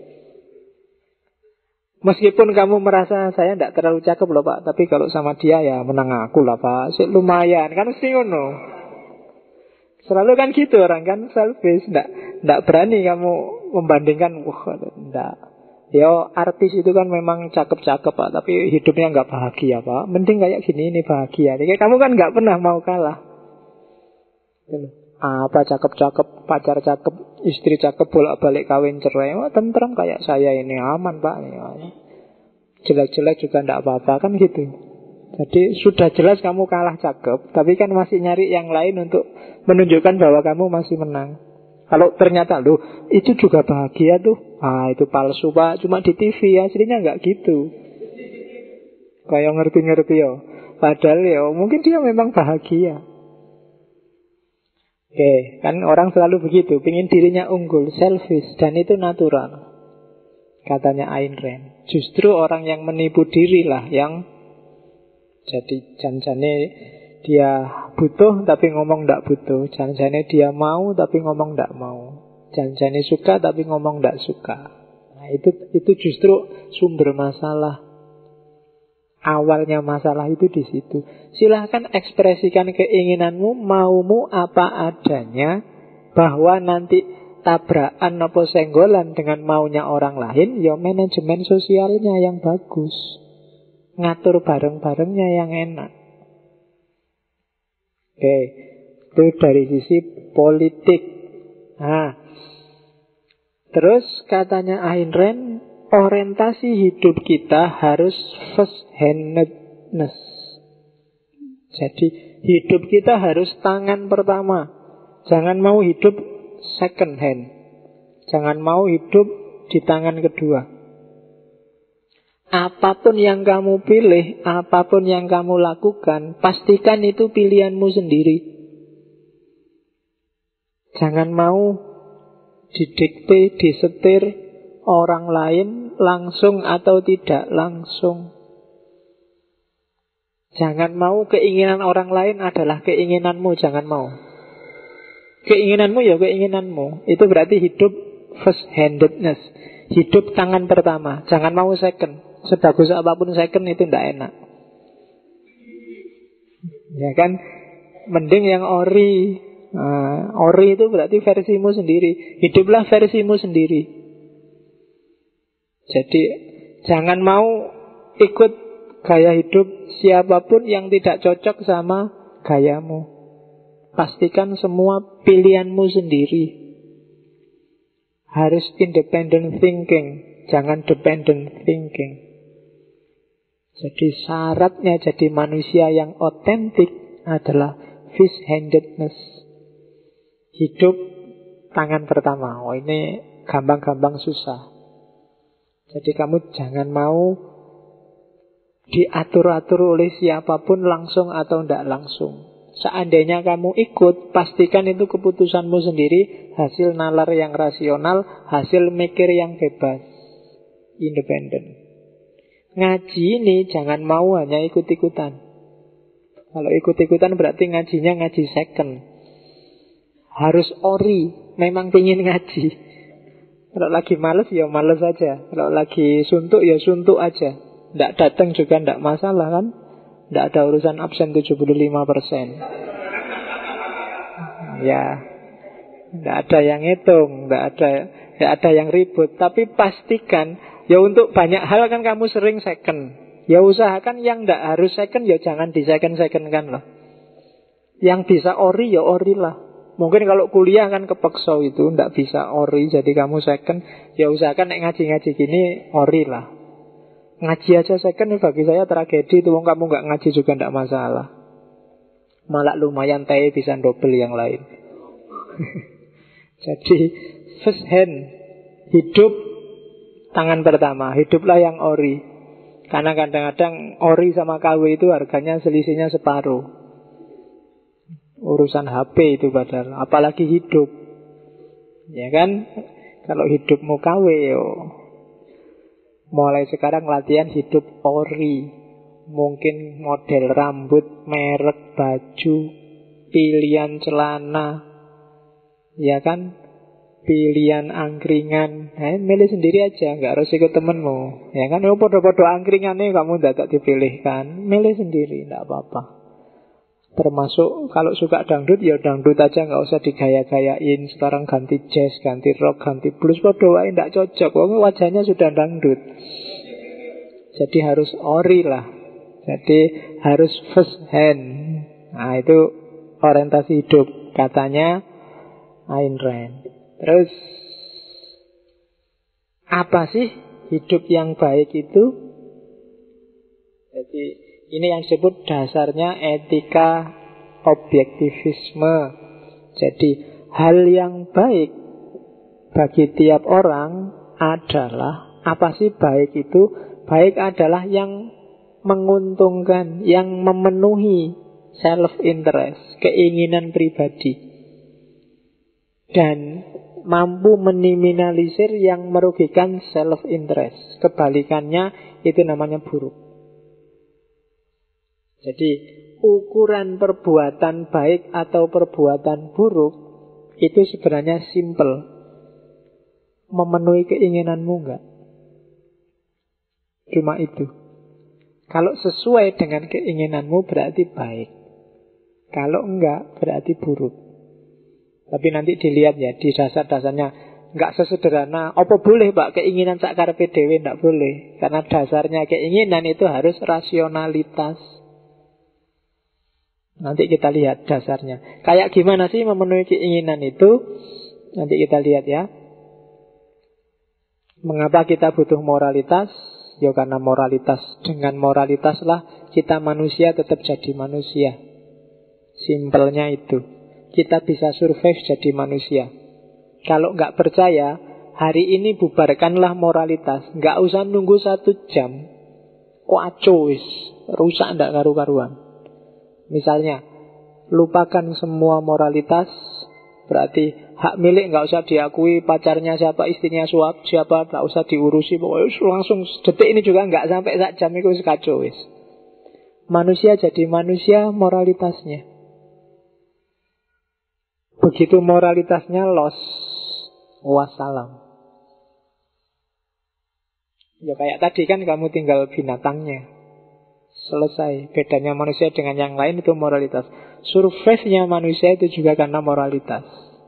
Meskipun kamu merasa saya tidak terlalu cakep loh Pak, tapi kalau sama dia ya menang aku lah Pak, lumayan, kan mesti ngono. Selalu kan gitu orang kan, selfish, tidak berani kamu membandingkan, wah tidak. Ya artis itu kan memang cakep-cakep Pak, tapi hidupnya nggak bahagia Pak. Mending kayak gini ini bahagia. Jadi kamu kan nggak pernah mau kalah. Apa cakep-cakep, pacar cakep, istri cakep, bolak-balik kawin cerai. Oh, tenteram kayak saya ini aman Pak. Jelek-jelek juga nggak apa-apa kan gitu. Jadi sudah jelas kamu kalah cakep, tapi kan masih nyari yang lain untuk menunjukkan bahwa kamu masih menang. Kalau ternyata loh itu juga bahagia tuh, itu palsu Pak, cuma di TV, aslinya nggak gitu. Kayak ngerti-ngerti ya. Padahal ya mungkin dia memang bahagia. Oke, kan orang selalu begitu, pingin dirinya unggul, selfish, dan itu natural. Katanya Ayn Rand. Justru orang yang menipu diri lah yang jadi janjane dia butuh tapi ngomong ndak butuh. Janjane dia mau tapi ngomong ndak mau. Janjane suka tapi ngomong ndak suka. Nah, itu justru sumber masalah. Awalnya masalah itu di situ. Silahkan ekspresikan keinginanmu, maumu apa adanya, bahwa nanti tabrakan atau senggolan dengan maunya orang lain, ya manajemen sosialnya yang bagus, ngatur bareng-barengnya yang enak. Oke, itu dari sisi politik. Nah, terus katanya Ayn Rand, orientasi hidup kita harus first-handedness. Jadi hidup kita harus tangan pertama. Jangan mau hidup second hand. Jangan mau hidup di tangan kedua. Apapun yang kamu pilih, apapun yang kamu lakukan, pastikan itu pilihanmu sendiri. Jangan mau didikte, disetir orang lain langsung atau tidak langsung. Jangan mau keinginan orang lain adalah keinginanmu, jangan mau. Keinginanmu ya keinginanmu. Itu berarti hidup first-handedness. Hidup tangan pertama, jangan mau second. Sebagus apapun second itu tidak enak. Ya kan? Mending yang ori. Ori itu berarti versimu sendiri. Hiduplah versimu sendiri. Jadi jangan mau ikut gaya hidup siapapun yang tidak cocok sama gayamu. Pastikan semua pilihanmu sendiri. Harus independent thinking, jangan dependent thinking. Jadi syaratnya jadi manusia yang otentik adalah first-handedness. Hidup tangan pertama. Oh, ini gampang-gampang susah. Jadi kamu jangan mau diatur-atur oleh siapapun langsung atau tidak langsung. Seandainya kamu ikut, pastikan itu keputusanmu sendiri, hasil nalar yang rasional, hasil mikir yang bebas, independen. Ngaji ini jangan mau hanya ikut-ikutan. Kalau ikut-ikutan berarti ngajinya ngaji second. Harus ori, memang pingin ngaji. Kalau lagi males ya males aja. Kalau lagi suntuk ya suntuk aja. Tidak datang juga tidak masalah kan. Tidak ada urusan absen 75%. Ya, tidak ada yang hitung, tidak ada yang ribut. Tapi pastikan, ya untuk banyak hal kan kamu sering second. Ya usahakan yang tidak harus second, ya jangan di second-second kan loh. Yang bisa ori ya ori lah. Mungkin kalau kuliah kan kepeksa itu, tidak bisa ori, jadi kamu second. Ya usahakan ngaji-ngaji gini ori lah. Ngaji aja second bagi saya tragedi. Itu kamu nggak ngaji juga nggak masalah. Malah lumayan teh bisa double yang lain. Jadi first hand, hidup tangan pertama, hiduplah yang ori. Karena kadang-kadang ori sama KW itu harganya selisihnya separuh. Urusan HP itu padahal, apalagi hidup. Ya kan? Kalau hidupmu KW yo, mulai sekarang latihan hidup ori. Mungkin model rambut, merek baju, pilihan celana, ya kan? Pilihan angkringan, milih sendiri aja, nggak harus ikut temenmu. Ya kan, podo-podo angkringannya kamu tidak dipilihkan, milih sendiri, nggak apa-apa. Termasuk kalau suka dangdut, ya dangdut aja, nggak usah digaya-gayain. Sekarang ganti jazz, ganti rock, ganti blues, podo wae nggak cocok. Wajahnya sudah dangdut. Jadi harus ori lah. Jadi harus first hand. Nah itu orientasi hidup, katanya Ayn Rand. Terus apa sih hidup yang baik itu? Jadi ini yang disebut dasarnya etika objektivisme. Jadi hal yang baik bagi tiap orang adalah, apa sih baik itu? Baik adalah yang menguntungkan, yang memenuhi self-interest, keinginan pribadi, dan mampu meminimalisir yang merugikan self-interest. Kebalikannya itu namanya buruk. Jadi ukuran perbuatan baik atau perbuatan buruk itu sebenarnya simple. Memenuhi keinginanmu enggak? Cuma itu. Kalau sesuai dengan keinginanmu berarti baik. Kalau enggak berarti buruk. Tapi nanti dilihat ya di dasar-dasarnya. Enggak sesederhana apa boleh Pak keinginan sak karepe dhewe, enggak boleh. Karena dasarnya keinginan itu harus rasionalitas. Nanti kita lihat dasarnya. Kayak gimana sih memenuhi keinginan itu? Nanti kita lihat ya. Mengapa kita butuh moralitas? Ya karena moralitas. Dengan moralitaslah kita manusia tetap jadi manusia. Simpelnya itu. Kita bisa survive jadi manusia. Kalau nggak percaya, hari ini bubarkanlah moralitas. Nggak usah nunggu 1 jam. Kuaco wis, rusak ndak karu-karuan. Misalnya, lupakan semua moralitas. Berarti hak milik nggak usah diakui, pacarnya siapa, istrinya siapa, nggak usah diurusi. Pokoknya langsung detik ini juga nggak sampai 1 jam itu kacau wis. Manusia jadi manusia, moralitasnya. Begitu moralitasnya loss, wassalam. Ya kayak tadi kan kamu tinggal binatangnya. Selesai. Bedanya manusia dengan yang lain itu moralitas. Survive-nya manusia itu juga karena moralitas.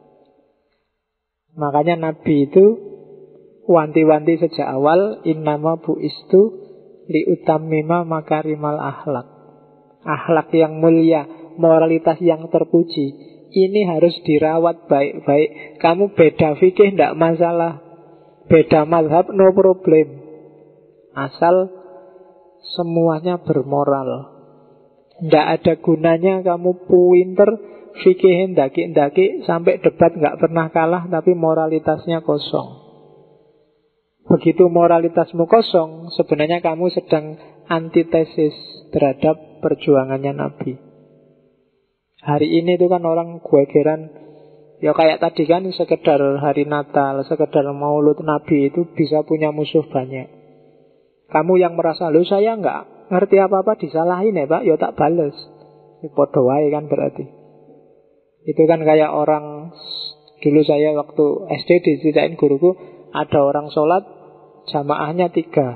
Makanya Nabi itu wanti-wanti sejak awal, innama bu'istu liutammima makarimal akhlak. Akhlak yang mulia, moralitas yang terpuji. Ini harus dirawat baik-baik. Kamu beda fikih tidak masalah. Beda mazhab no problem. Asal semuanya bermoral. Tidak ada gunanya kamu pinter fikih ndaki-ndaki sampai debat nggak pernah kalah tapi moralitasnya kosong. Begitu moralitasmu kosong, sebenarnya kamu sedang antitesis terhadap perjuangannya Nabi. Hari ini itu kan orang gegeran. Ya kayak tadi kan sekedar hari Natal, sekedar maulud Nabi itu bisa punya musuh banyak. Kamu yang merasa, loh saya nggak ngerti apa-apa disalahin ya Pak, ya tak bales. Podo wae kan berarti. Itu kan kayak orang, dulu saya waktu SD diceritain guruku, ada orang sholat, jamaahnya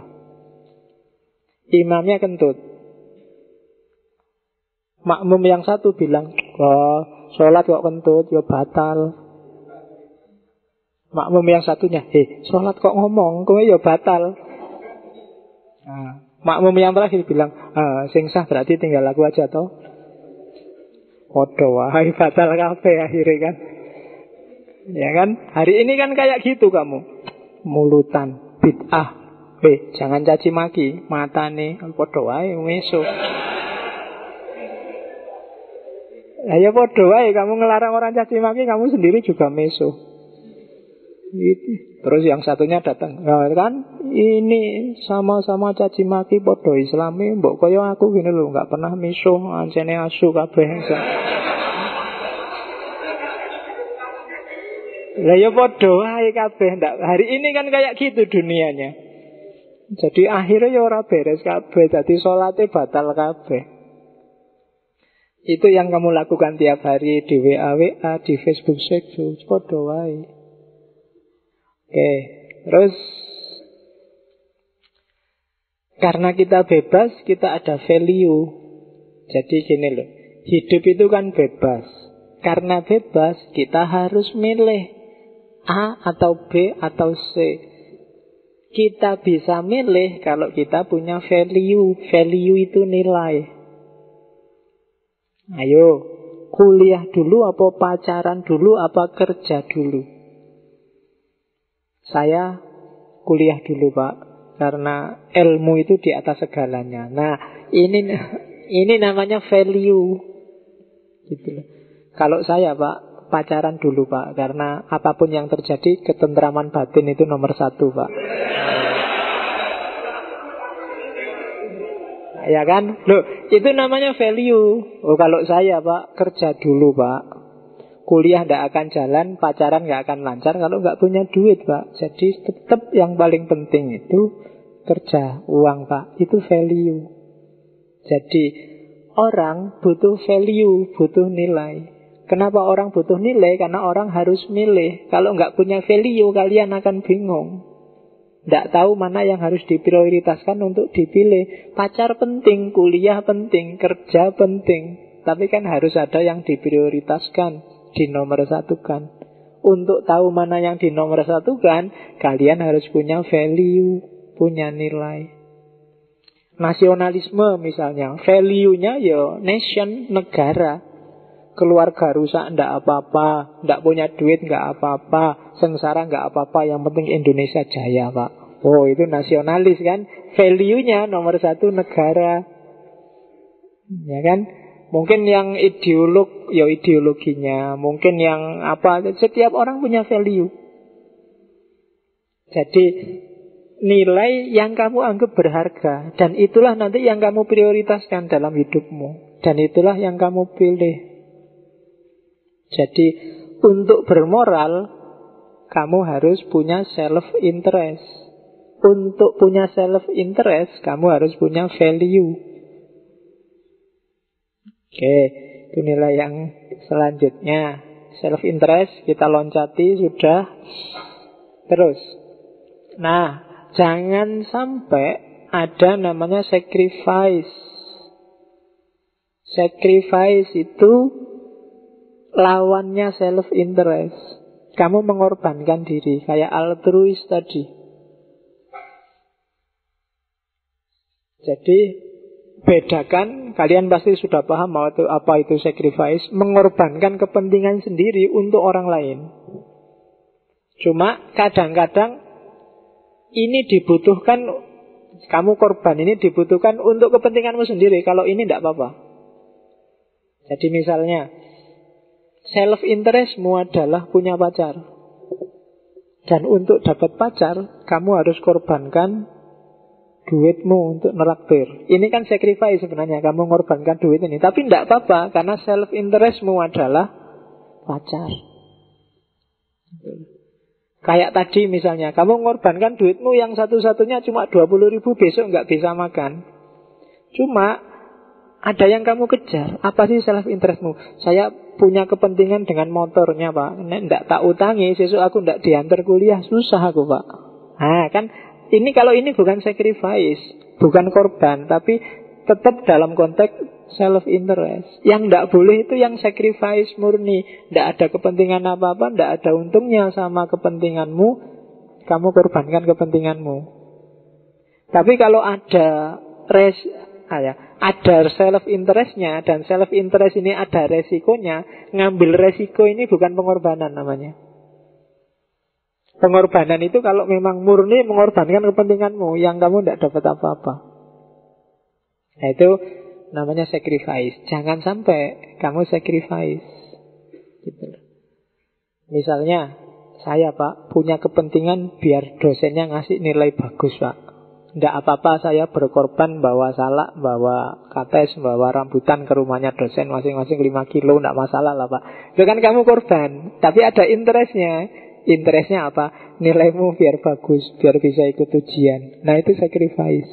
3. Imamnya kentut. Makmum yang satu bilang, wah sholat kok kentut, ya batal. Makmum yang satunya, sholat kok ngomong, kowe ya batal. Nah, makmum yang terakhir bilang, sing sah berarti tinggal aku aja toh. Podo wahai batal kabeh akhirnya kan. Ya kan? Hari ini kan kayak gitu kamu. Mulutan, bid'ah, Jangan caci maki, matane padha wae meso. Ya padha wae, kamu ngelarang orang caci maki, kamu sendiri juga meso. Gitu. Terus yang satunya datang, ya kan ini sama-sama caci maki padha Islami, mbok kaya aku gini lho, enggak pernah meso, ancene asu kabeh. Lah ya padha wae kabeh ndak. Hari ini kan kayak gitu dunianya. Jadi akhirnya ya ora beres kabeh, dadi salate batal kabeh. Itu yang kamu lakukan tiap hari di WA, di Facebook, padha wae. Oke, terus karena kita bebas, kita ada value. Jadi gini loh, hidup itu kan bebas. Karena bebas, kita harus milih A atau B atau C. Kita bisa milih kalau kita punya value. Value itu nilai. Ayo, kuliah dulu apa pacaran dulu apa kerja dulu? Saya kuliah dulu, Pak, karena ilmu itu di atas segalanya. Nah, ini namanya value. Gitu. Kalau saya, Pak, pacaran dulu, Pak, karena apapun yang terjadi, ketentraman batin itu nomor 1, Pak. Ya kan? Loh, itu namanya value. Oh, kalau saya, Pak, kerja dulu, Pak. Kuliah tidak akan jalan, pacaran nggak akan lancar kalau nggak punya duit, Pak. Jadi tetap yang paling penting itu kerja, uang, Pak. Itu value. Jadi orang butuh value, butuh nilai. Kenapa orang butuh nilai? Karena orang harus milih. Kalau nggak punya value, kalian akan bingung. Tidak tahu mana yang harus diprioritaskan untuk dipilih. Pacar penting, kuliah penting, kerja penting. Tapi kan harus ada yang diprioritaskan, dinomorsatukan. Untuk tahu mana yang dinomorsatukan, kalian harus punya value, punya nilai. Nasionalisme misalnya, value-nya ya nation, negara. Keluarga rusak ndak apa-apa, ndak punya duit nggak apa-apa, sengsara nggak apa-apa, yang penting Indonesia jaya, Pak. Oh, itu nasionalis kan? Value-nya nomor 1 negara. Ya kan? Mungkin yang ideolog, ya ideologinya. Mungkin yang apa, setiap orang punya value. Jadi nilai yang kamu anggap berharga, dan itulah nanti yang kamu prioritaskan dalam hidupmu, dan itulah yang kamu pilih. Jadi untuk bermoral, kamu harus punya self-interest. Untuk punya self-interest, kamu harus punya value. Oke, itu nilai yang selanjutnya. Self-interest, kita loncati, sudah. Terus, nah, jangan sampai ada namanya sacrifice. Sacrifice itu lawannya self-interest. Kamu mengorbankan diri, kayak altruis tadi. Jadi bedakan, kalian pasti sudah paham apa itu sacrifice. Mengorbankan kepentingan sendiri untuk orang lain. Cuma kadang-kadang ini dibutuhkan, kamu korban ini dibutuhkan untuk kepentinganmu sendiri. Kalau ini tidak apa-apa. Jadi misalnya self-interestmu adalah punya pacar, dan untuk dapat pacar, kamu harus korbankan duitmu untuk neraktir. Ini kan sacrifice sebenarnya, kamu mengorbankan duit ini. Tapi tidak apa-apa, karena self-interestmu adalah pacar. Kayak tadi misalnya, kamu mengorbankan duitmu yang satu-satunya cuma 20.000, besok nggak bisa makan. Cuma ada yang kamu kejar. Apa sih self-interestmu? Saya punya kepentingan dengan motornya, Pak. Nek ndak tak utangi, sesuk aku ndak diantar kuliah, susah aku, Pak. Nah, kan ini kalau ini bukan sacrifice, bukan korban, tapi tetap dalam konteks self-interest. Yang ndak boleh itu yang sacrifice murni. Ndak ada kepentingan apa-apa, ndak ada untungnya sama kepentinganmu, kamu korbankan kepentinganmu. Tapi kalau ada ada self-interestnya, dan self-interest ini ada resikonya, ngambil resiko ini bukan pengorbanan namanya. Pengorbanan itu kalau memang murni mengorbankan kepentinganmu, yang kamu tidak dapat apa-apa. Nah, itu namanya sacrifice. Jangan sampai kamu sacrifice. Gitu. Misalnya, saya Pak punya kepentingan biar dosennya ngasih nilai bagus Pak. Tidak apa-apa saya berkorban bawa salak, bawa kates, bawa rambutan ke rumahnya dosen masing-masing 5 kilo, tidak masalah lah Pak. Itu kan kamu korban, tapi ada interestnya. Interestnya apa? Nilaimu biar bagus, biar bisa ikut ujian. Nah itu sacrifice.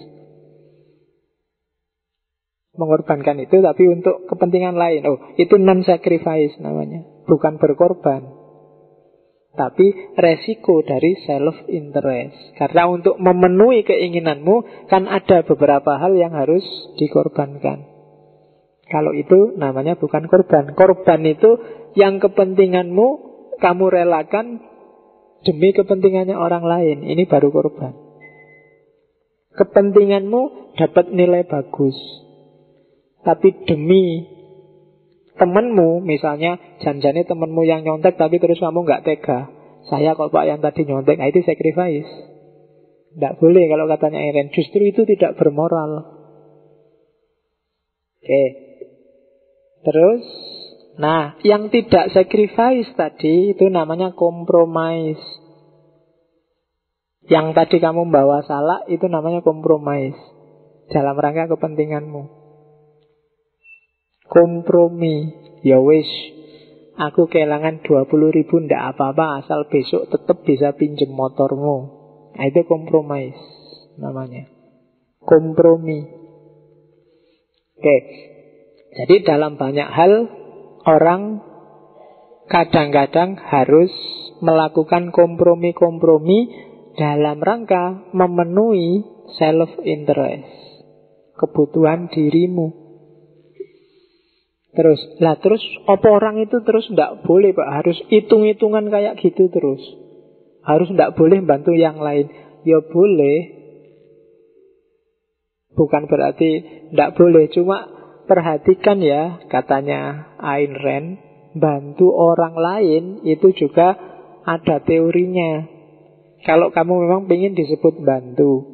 Mengorbankan itu tapi untuk kepentingan lain. Oh, itu non-sacrifice namanya. Bukan berkorban, tapi resiko dari self-interest. Karena untuk memenuhi keinginanmu kan ada beberapa hal yang harus dikorbankan. Kalau itu namanya bukan korban. Korban itu yang kepentinganmu kamu relakan demi kepentingannya orang lain. Ini baru korban. Kepentinganmu dapat nilai bagus, tapi demi temanmu, misalnya janjane temanmu yang nyontek tapi terus kamu nggak tega. Saya kok Pak yang tadi nyontek, nah itu sacrifice. Tidak boleh kalau katanya Eren. Justru itu tidak bermoral. Oke. Terus, nah yang tidak sacrifice tadi itu namanya compromise. Yang tadi kamu bawa salak itu namanya compromise dalam rangka kepentinganmu. Kompromi. Ya wis, aku kehilangan 20.000 ndak apa-apa asal besok tetap bisa pinjem motormu. Nah itu compromise namanya. Kompromi. Oke. Jadi dalam banyak hal orang kadang-kadang harus melakukan kompromi-kompromi dalam rangka memenuhi self-interest, kebutuhan dirimu. Terus apa orang itu terus tidak boleh Pak, harus hitung-hitungan kayak gitu terus. Harus tidak boleh bantu yang lain. Ya boleh, bukan berarti tidak boleh. Cuma perhatikan ya, katanya Ayn Rand, bantu orang lain itu juga ada teorinya. Kalau kamu memang ingin disebut bantu,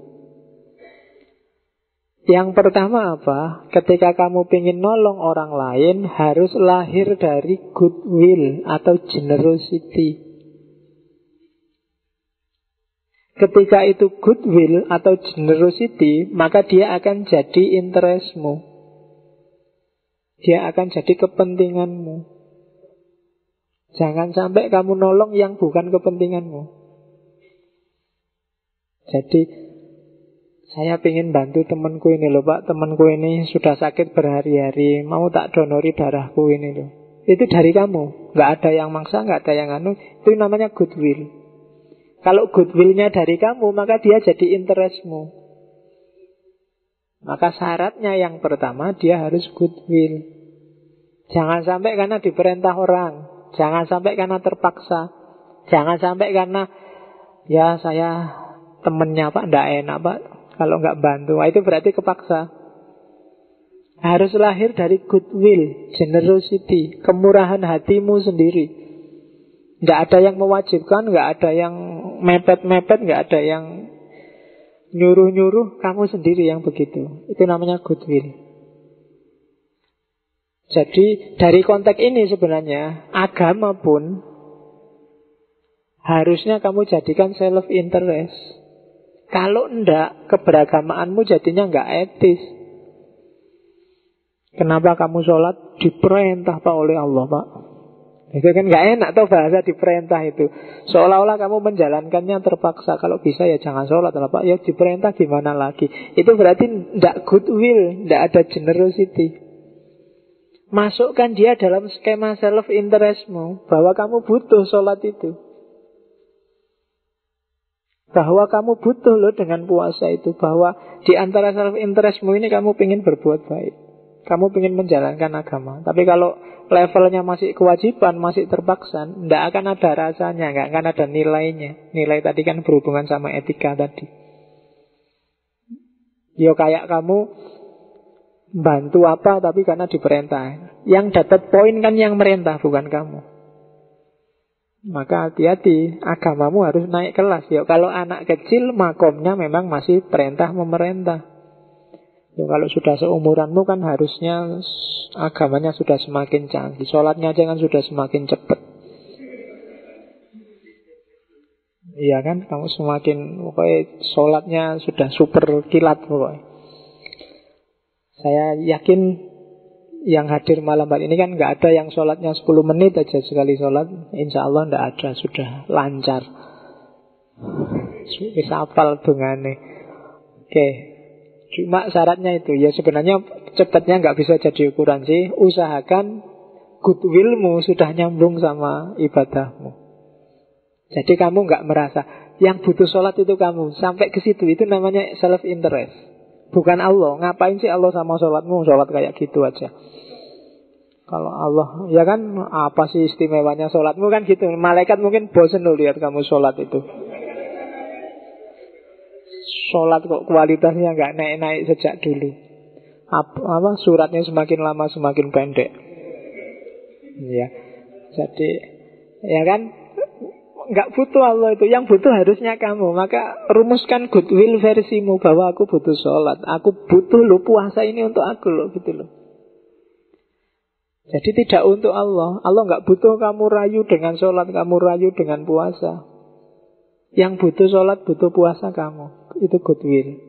yang pertama apa? Ketika kamu ingin nolong orang lain, harus lahir dari goodwill atau generosity. Ketika itu goodwill atau generosity, maka dia akan jadi interestmu. Dia akan jadi kepentinganmu. Jangan sampai kamu nolong yang bukan kepentinganmu. Jadi saya ingin bantu temanku ini loh Pak. Temanku ini sudah sakit berhari-hari, mau tak donori darahku ini loh. Itu dari kamu. Gak ada yang maksa, gak ada yang anu. Itu namanya goodwill. Kalau goodwillnya dari kamu, maka dia jadi interestmu. Maka syaratnya yang pertama, dia harus goodwill. Jangan sampai karena diperintah orang. Jangan sampai karena terpaksa. Jangan sampai karena ya saya temennya Pak, ndak enak Pak kalau nggak bantu. Itu berarti kepaksa. Harus lahir dari goodwill, generosity, kemurahan hatimu sendiri. Nggak ada yang mewajibkan, nggak ada yang mepet-mepet, nggak ada yang nyuruh-nyuruh, kamu sendiri yang begitu. Itu namanya goodwill. Jadi dari konteks ini sebenarnya agama pun harusnya kamu jadikan self-interest. Kalau enggak, keberagamaanmu jadinya enggak etis. Kenapa kamu sholat diperintah Pak oleh Allah Pak? Itu kan enggak enak tuh bahasa diperintah itu. Seolah-olah kamu menjalankannya terpaksa. Kalau bisa ya jangan sholat lah Pak. Ya diperintah gimana lagi. Itu berarti enggak goodwill, enggak ada generosity. Masukkan dia dalam skema self-interestmu, bahwa kamu butuh sholat itu, bahwa kamu butuh loh dengan puasa itu, bahwa di antara self-interestmu ini kamu ingin berbuat baik, kamu ingin menjalankan agama. Tapi kalau levelnya masih kewajiban, masih terpaksa, tidak akan ada rasanya, nggak akan ada nilainya. Nilai tadi kan berhubungan sama etika tadi. Yo kayak kamu bantu apa tapi karena diperintah. Yang dapat poin kan yang merintah, bukan kamu. Maka hati-hati, agamamu harus naik kelas. Ya, kalau anak kecil makomnya memang masih perintah memerintah. Ya, kalau sudah seumuranmu kan harusnya agamanya sudah semakin canggih. Sholatnya aja kan sudah semakin cepat. Iya kan, kamu semakin pokoknya sholatnya sudah super kilat pokoknya. Saya yakin yang hadir malam hari ini kan nggak ada yang sholatnya 10 menit aja sekali sholat. Insya Allah nggak ada, sudah lancar. Bisa hafal dungane. Oke, cuma syaratnya itu ya sebenarnya cepatnya nggak bisa jadi ukuran sih. Usahakan goodwillmu sudah nyambung sama ibadahmu. Jadi kamu nggak merasa yang butuh sholat itu kamu. Sampai ke situ, itu namanya self interest. Bukan Allah. Ngapain sih Allah sama sholatmu? Sholat kayak gitu aja. Kalau Allah, ya kan, apa sih istimewanya sholatmu kan gitu. Malaikat mungkin bosen loh lihat kamu sholat itu. Sholat kok kualitasnya nggak naik-naik sejak dulu. Apa suratnya semakin lama semakin pendek. Ya, jadi ya kan, nggak butuh Allah itu. Yang butuh harusnya kamu. Maka rumuskan goodwill versimu bahwa aku butuh sholat. Aku butuh lo puasa ini untuk aku loh gitu loh. Jadi tidak untuk Allah. Allah nggak butuh kamu rayu dengan sholat, kamu rayu dengan puasa. Yang butuh sholat, butuh puasa kamu. Itu goodwill.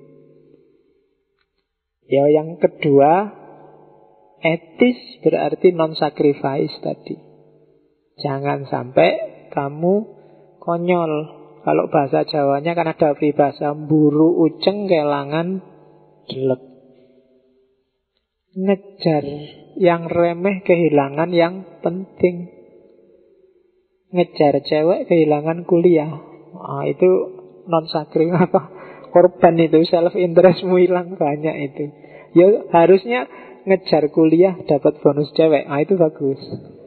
Ya, yang kedua, etis berarti non-sacrifice tadi. Jangan sampai kamu konyol. Kalau bahasa Jawanya kan ada peribahasa mburu uceng kelangan jelek. Ngejar yang remeh kehilangan yang penting. Ngejar cewek kehilangan kuliah. Itu non-sakri apa? Korban itu, self interestmu hilang banyak itu. Ya harusnya ngejar kuliah dapat bonus cewek. Itu bagus.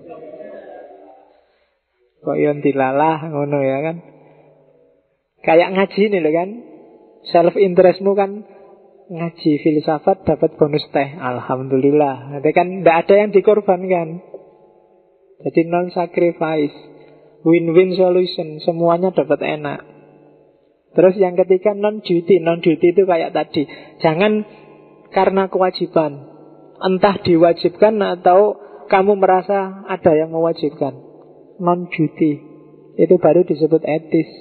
Kok yon dilalah ngono ya kan. Kayak ngaji nih loh kan. Self interestmu kan ngaji filsafat dapat bonus teh. Alhamdulillah. Nanti kan tidak ada yang dikorbankan. Jadi non-sacrifice, win-win solution. Semuanya dapat enak. Terus yang ketiga non-duty. Non-duty itu kayak tadi, jangan karena kewajiban. Entah diwajibkan atau kamu merasa ada yang mewajibkan. Non-duty. Itu baru disebut etis.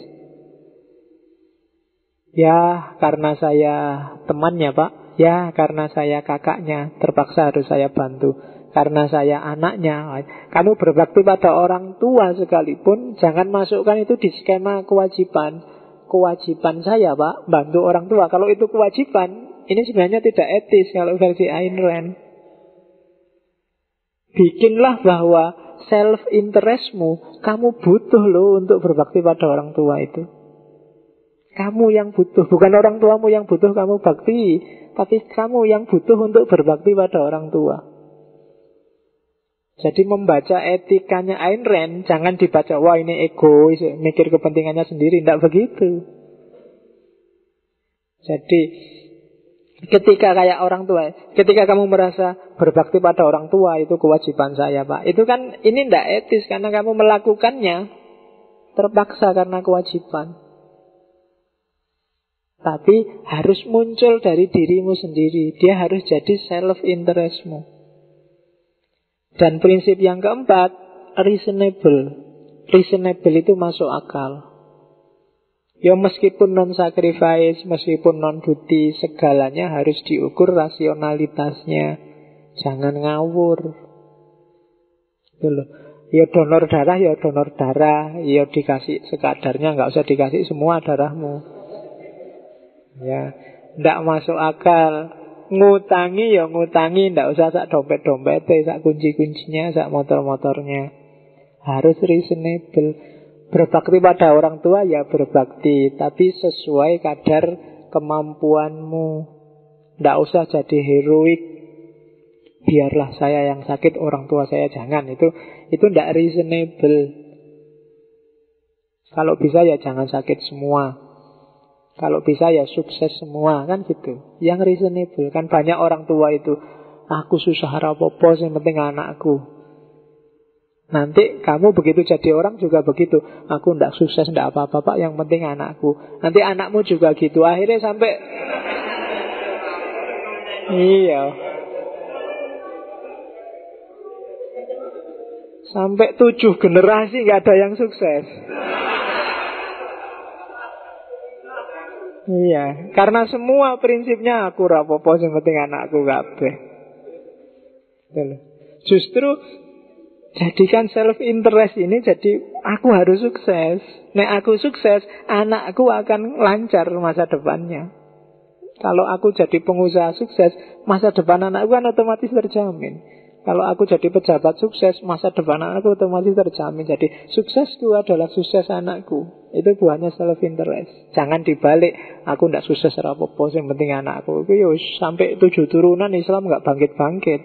Ya, karena saya temannya Pak. Ya, karena saya kakaknya, terpaksa harus saya bantu. Karena saya anaknya. Kamu berbakti pada orang tua sekalipun, jangan masukkan itu di skema kewajiban. Kewajiban saya Pak, bantu orang tua. Kalau itu kewajiban, ini sebenarnya tidak etis kalau versi Ayn Rand. Bikinlah bahwa self-interestmu, kamu butuh loh untuk berbakti pada orang tua itu. Kamu yang butuh, bukan orang tuamu yang butuh kamu bakti, tapi kamu yang butuh untuk berbakti pada orang tua. Jadi membaca etikanya Ayn Rand, jangan dibaca, wah ini egois, mikir kepentingannya sendiri. Tidak begitu. Jadi ketika kayak orang tua, ketika kamu merasa berbakti pada orang tua itu kewajiban saya Pak, itu kan ini tidak etis karena kamu melakukannya terpaksa karena kewajiban. Tapi harus muncul dari dirimu sendiri. Dia harus jadi self-interestmu. Dan prinsip yang keempat, reasonable. Reasonable itu masuk akal. Ya meskipun non-sacrifice, meskipun non-duty, segalanya harus diukur rasionalitasnya. Jangan ngawur. Itu loh. Ya donor darah, ya donor darah. Ya dikasih sekadarnya, nggak usah dikasih semua darahmu. Ya, ndak masuk akal. Ngutangi ya ngutangi, ndak usah sak dompet-dompetnya, sak kunci-kuncinya, sak motor-motornya. Harus reasonable. Berbakti pada orang tua ya berbakti, tapi sesuai kadar kemampuanmu. Ndak usah jadi heroik. Biarlah saya yang sakit, orang tua saya jangan. Itu ndak reasonable. Kalau bisa ya jangan sakit semua. Kalau bisa ya sukses semua, kan gitu. Yang reasonable. Kan banyak orang tua itu, aku susah rapopo, yang penting anakku. Nanti kamu begitu jadi orang juga begitu. Aku ndak sukses, ndak apa-apa Pak, yang penting anakku. Nanti anakmu juga gitu. Akhirnya sampai iya, sampai 7 generasi nggak ada yang sukses. Iya, karena semua prinsipnya aku rapopo, yang penting anakku kabeh. Justru jadikan self-interest ini jadi aku harus sukses. Nek aku sukses, anakku akan lancar masa depannya. Kalau aku jadi pengusaha sukses, masa depan anakku kan otomatis terjamin. Kalau aku jadi pejabat sukses, masa depan anakku otomatis terjamin. Jadi suksesku adalah sukses anakku. Itu buahnya self-interest. Jangan dibalik, aku tidak sukses apa-apa, yang penting anakku. Itu ya sampai 7 turunan Islam nggak bangkit-bangkit.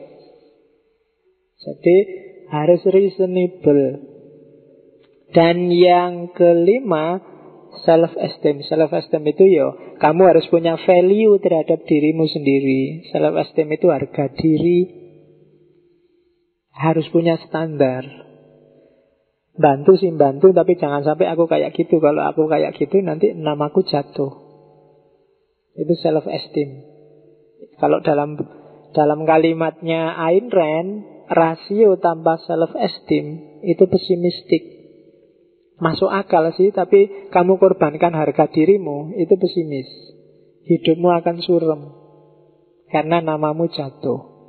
Jadi harus reasonable. Dan yang kelima, self-esteem. Self-esteem itu ya, kamu harus punya value terhadap dirimu sendiri. Self-esteem itu harga diri. Harus punya standar. Bantu sih bantu, tapi jangan sampai aku kayak gitu. Kalau aku kayak gitu nanti namaku jatuh. Itu self-esteem. Kalau dalam kalimatnya Ayn Rand, rasio tanpa self-esteem itu pesimistik. Masuk akal sih, tapi kamu korbankan harga dirimu, itu pesimis. Hidupmu akan suram karena namamu jatuh.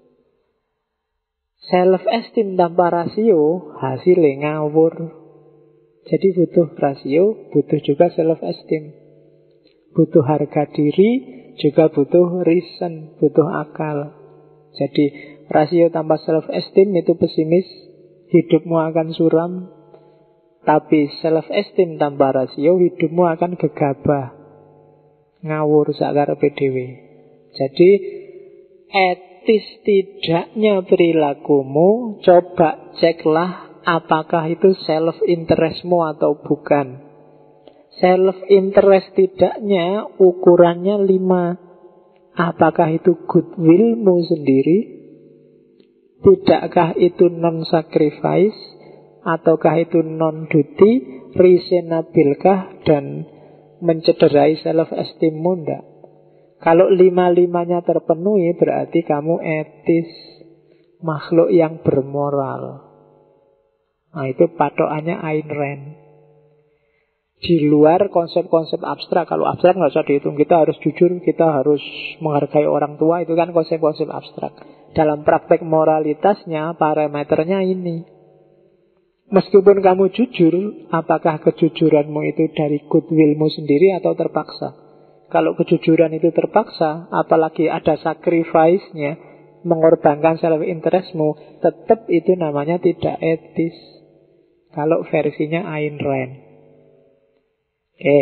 Self-esteem tanpa rasio hasilnya ngawur. Jadi butuh rasio, butuh juga self-esteem. Butuh harga diri, juga butuh reason, butuh akal. Jadi rasio tanpa self-esteem itu pesimis, hidupmu akan suram. Tapi self-esteem tanpa rasio, hidupmu akan gegabah, ngawur sakarepe dhewe. Jadi etis tidaknya perilakumu, coba ceklah apakah itu self-interestmu atau bukan. Self-interest tidaknya ukurannya 5. Apakah itu goodwillmu sendiri? Tidakkah itu non-sacrifice? Ataukah itu non-duty? Reasonable-kah? Dan mencederai self-esteemmu? Enggak. Kalau 5-5-nya terpenuhi, berarti kamu etis, makhluk yang bermoral. Nah, itu patokannya Ayn Rand. Di luar konsep-konsep abstrak. Kalau abstrak nggak usah dihitung. Kita harus jujur, kita harus menghargai orang tua. Itu kan konsep-konsep abstrak. Dalam praktek moralitasnya, parameternya ini. Meskipun kamu jujur, apakah kejujuranmu itu dari goodwillmu sendiri atau terpaksa? Kalau kejujuran itu terpaksa, apalagi ada sacrifice-nya, mengorbankan self-interestmu, tetap itu namanya tidak etis. Kalau versinya Ayn Rand. Oke.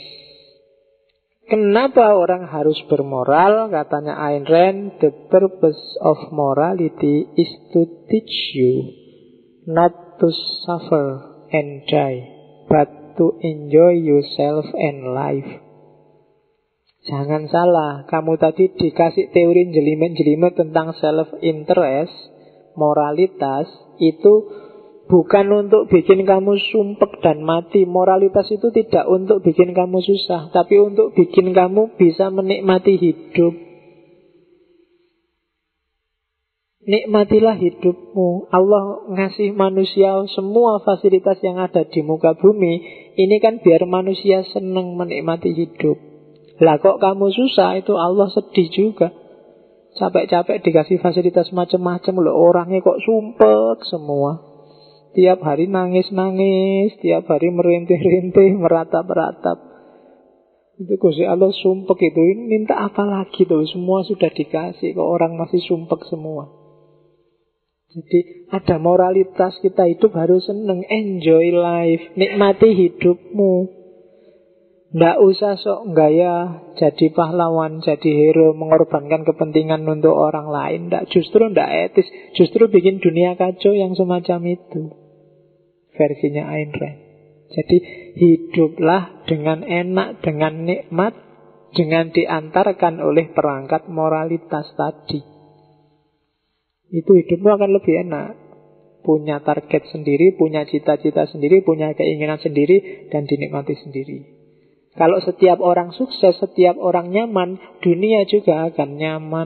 Kenapa orang harus bermoral? Katanya Ayn Rand, the purpose of morality is to teach you not to suffer and die, but to enjoy yourself and life. Jangan salah, kamu tadi dikasih teori jelimet-jelimet tentang self-interest, moralitas, itu bukan untuk bikin kamu sumpek dan mati. Moralitas itu tidak untuk bikin kamu susah, tapi untuk bikin kamu bisa menikmati hidup. Nikmatilah hidupmu. Allah ngasih manusia semua fasilitas yang ada di muka bumi. Ini kan biar manusia senang menikmati hidup. Lah kok kamu susah, itu Allah sedih juga. Capek-capek dikasih fasilitas macam-macam loh, orangnya kok sumpek semua. Tiap hari nangis-nangis, tiap hari merintih-rintih, meratap-ratap. Itu Gusti Allah sumpek itu. Ini minta apa lagi tuh? Semua sudah dikasih, kok orang masih sumpek semua. Jadi ada moralitas, kita hidup harus seneng, enjoy life, nikmati hidupmu. Nggak usah sok gaya jadi pahlawan, jadi hero, mengorbankan kepentingan untuk orang lain. Justru nggak etis, justru bikin dunia kacau yang semacam itu. Versinya Ayn Rand. Jadi hiduplah dengan enak, dengan nikmat, dengan diantarkan oleh perangkat moralitas tadi. Itu hidupmu akan lebih enak. punya target sendiri, punya cita-cita sendiri, punya keinginan sendiri, dan dinikmati sendiri. Kalau setiap orang sukses, setiap orang nyaman, dunia juga akan nyaman.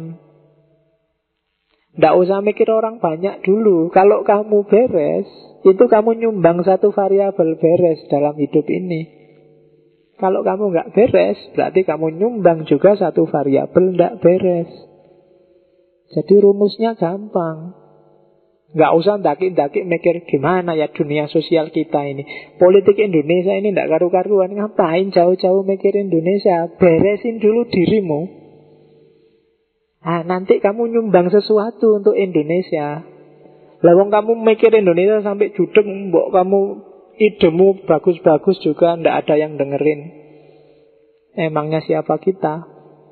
Tidak usah mikir orang banyak dulu. Kalau kamu beres, itu kamu nyumbang satu variabel beres dalam hidup ini. Kalau kamu nggak beres, berarti kamu nyumbang juga satu variabel nggak beres. Jadi rumusnya gampang. Nggak usah daki-daki mikir gimana ya dunia sosial kita ini. Politik Indonesia ini nggak karu-karuan. Ngapain jauh-jauh mikir Indonesia? Beresin dulu dirimu. Nah, nanti kamu nyumbang sesuatu untuk Indonesia. Lawang kamu mikir Indonesia sampai judek, mbok kamu idemu bagus-bagus juga ndak ada yang dengerin. Emangnya siapa kita?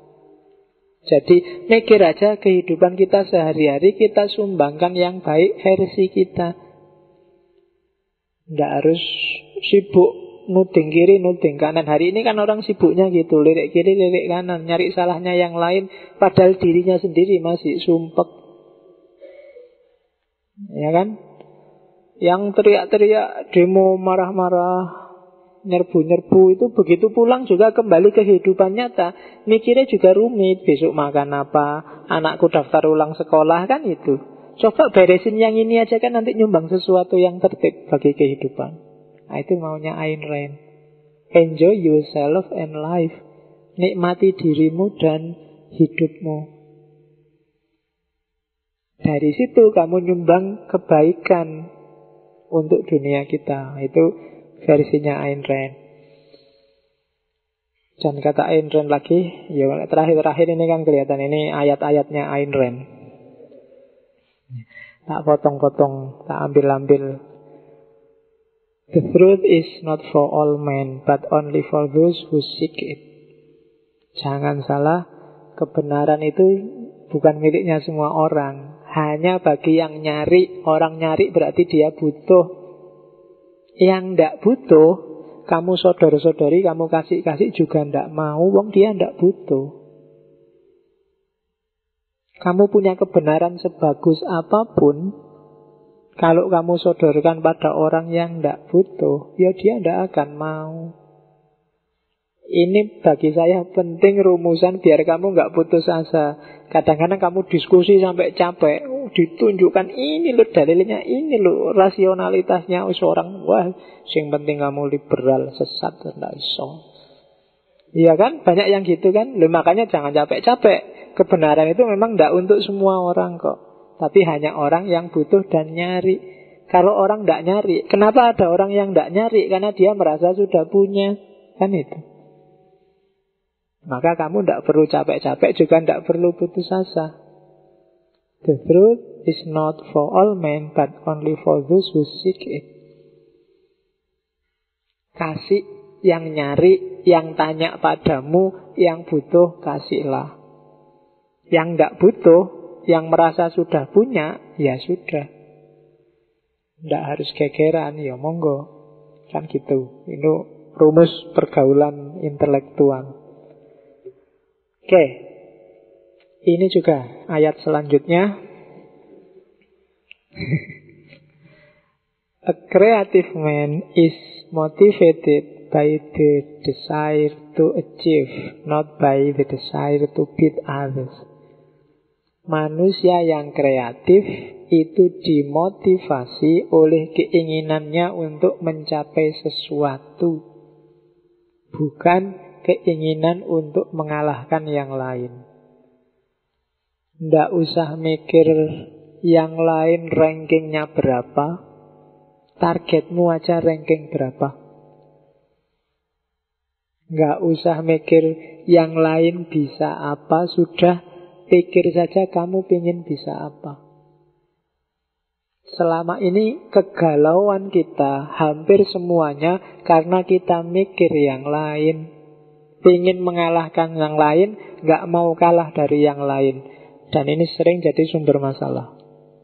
Jadi mikir aja kehidupan kita sehari-hari, kita sumbangkan yang baik versi kita. Ndak harus sibuk nuding kiri, nuding kanan. Hari ini kan orang sibuknya gitu, lirik kiri, lirik kanan, nyari salahnya yang lain, padahal dirinya sendiri masih sumpek. Ya kan? Yang teriak-teriak, demo marah-marah, nyerbu-nyerbu, itu begitu pulang juga kembali ke kehidupan nyata. Mikirnya juga rumit, besok makan apa, anakku daftar ulang sekolah, kan itu. Coba beresin yang ini aja, kan nanti nyumbang sesuatu yang tertib bagi kehidupan. Nah, itu maunya Ayn Rand. Enjoy yourself and life. Nikmati dirimu dan hidupmu. Dari situ kamu nyumbang kebaikan untuk dunia kita. Itu versinya Ayn Rand. Dan kata Ayn Rand lagi, ya terakhir-terakhir ini kan kelihatan, ini ayat-ayatnya Ayn Rand. Tak potong-potong, tak ambil-ambil. The truth is not for all men, but only for those who seek it. Jangan salah, kebenaran itu bukan miliknya semua orang, hanya bagi yang nyari. Orang nyari berarti dia butuh. Yang ndak butuh, kamu sodor-sodori, kamu kasih-kasih juga ndak mau, wong dia ndak butuh. Kamu punya kebenaran sebagus apapun, kalau kamu sodorkan pada orang yang tidak butuh, ya dia tidak akan mau. Ini bagi saya penting rumusan biar kamu nggak putus asa. Kadang-kadang kamu diskusi sampai capek, ditunjukkan ini loh dalilnya, ini loh rasionalitasnya seorang. Wah, yang penting kamu liberal, sesat, tidak iso. Iya kan, banyak yang gitu kan. Loh, makanya jangan capek-capek. Kebenaran itu memang tidak untuk semua orang kok. Tapi hanya orang yang butuh dan nyari. Kalau orang tidak nyari, kenapa ada orang yang tidak nyari? Karena dia merasa sudah punya. Kan itu. Maka kamu tidak perlu capek-capek, juga tidak perlu putus asa. The truth is not for all men, but only for those who seek it. Kasih yang nyari, yang tanya padamu, yang butuh kasihlah. Yang tidak butuh, yang merasa sudah punya, ya sudah. Tidak harus gegeran, ya monggo. Kan gitu. Ini rumus pergaulan intelektual. Oke. Ini juga ayat selanjutnya. A creative man is motivated by the desire to achieve, not by the desire to beat others. Manusia yang kreatif itu dimotivasi oleh keinginannya untuk mencapai sesuatu, bukan keinginan untuk mengalahkan yang lain. Nggak usah mikir yang lain rankingnya berapa, targetmu aja ranking berapa. Nggak usah mikir yang lain bisa apa, sudah pikir saja kamu ingin bisa apa. Selama ini kegalauan kita hampir semuanya karena kita mikir yang lain, ingin mengalahkan yang lain, nggak mau kalah dari yang lain. Dan ini sering jadi sumber masalah.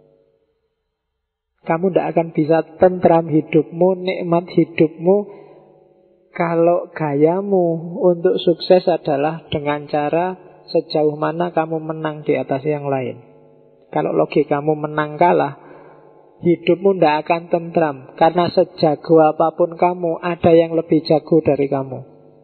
Kamu tidak akan bisa tentram hidupmu, nikmat hidupmu, kalau gayamu untuk sukses adalah dengan cara sejauh mana kamu menang di atas yang lain. Kalau logikamu menang kalah, hidupmu tidak akan tentram. Karena sejago apapun kamu, ada yang lebih jago dari kamu.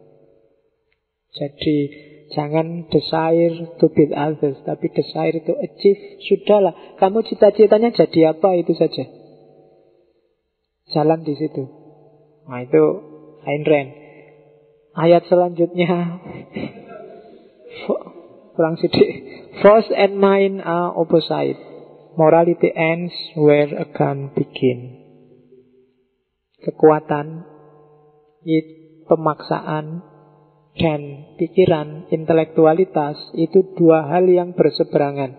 Jadi jangan desire to beat others, tapi desire to achieve. Sudahlah, kamu cita-citanya jadi apa, itu saja. Jalan di situ. Nah itu Ayn Rand. Ayat selanjutnya kurang sedikit. Force and mind are opposite. Morality ends where a gun begin. Kekuatan, pemaksaan, dan pikiran, intelektualitas itu dua hal yang berseberangan.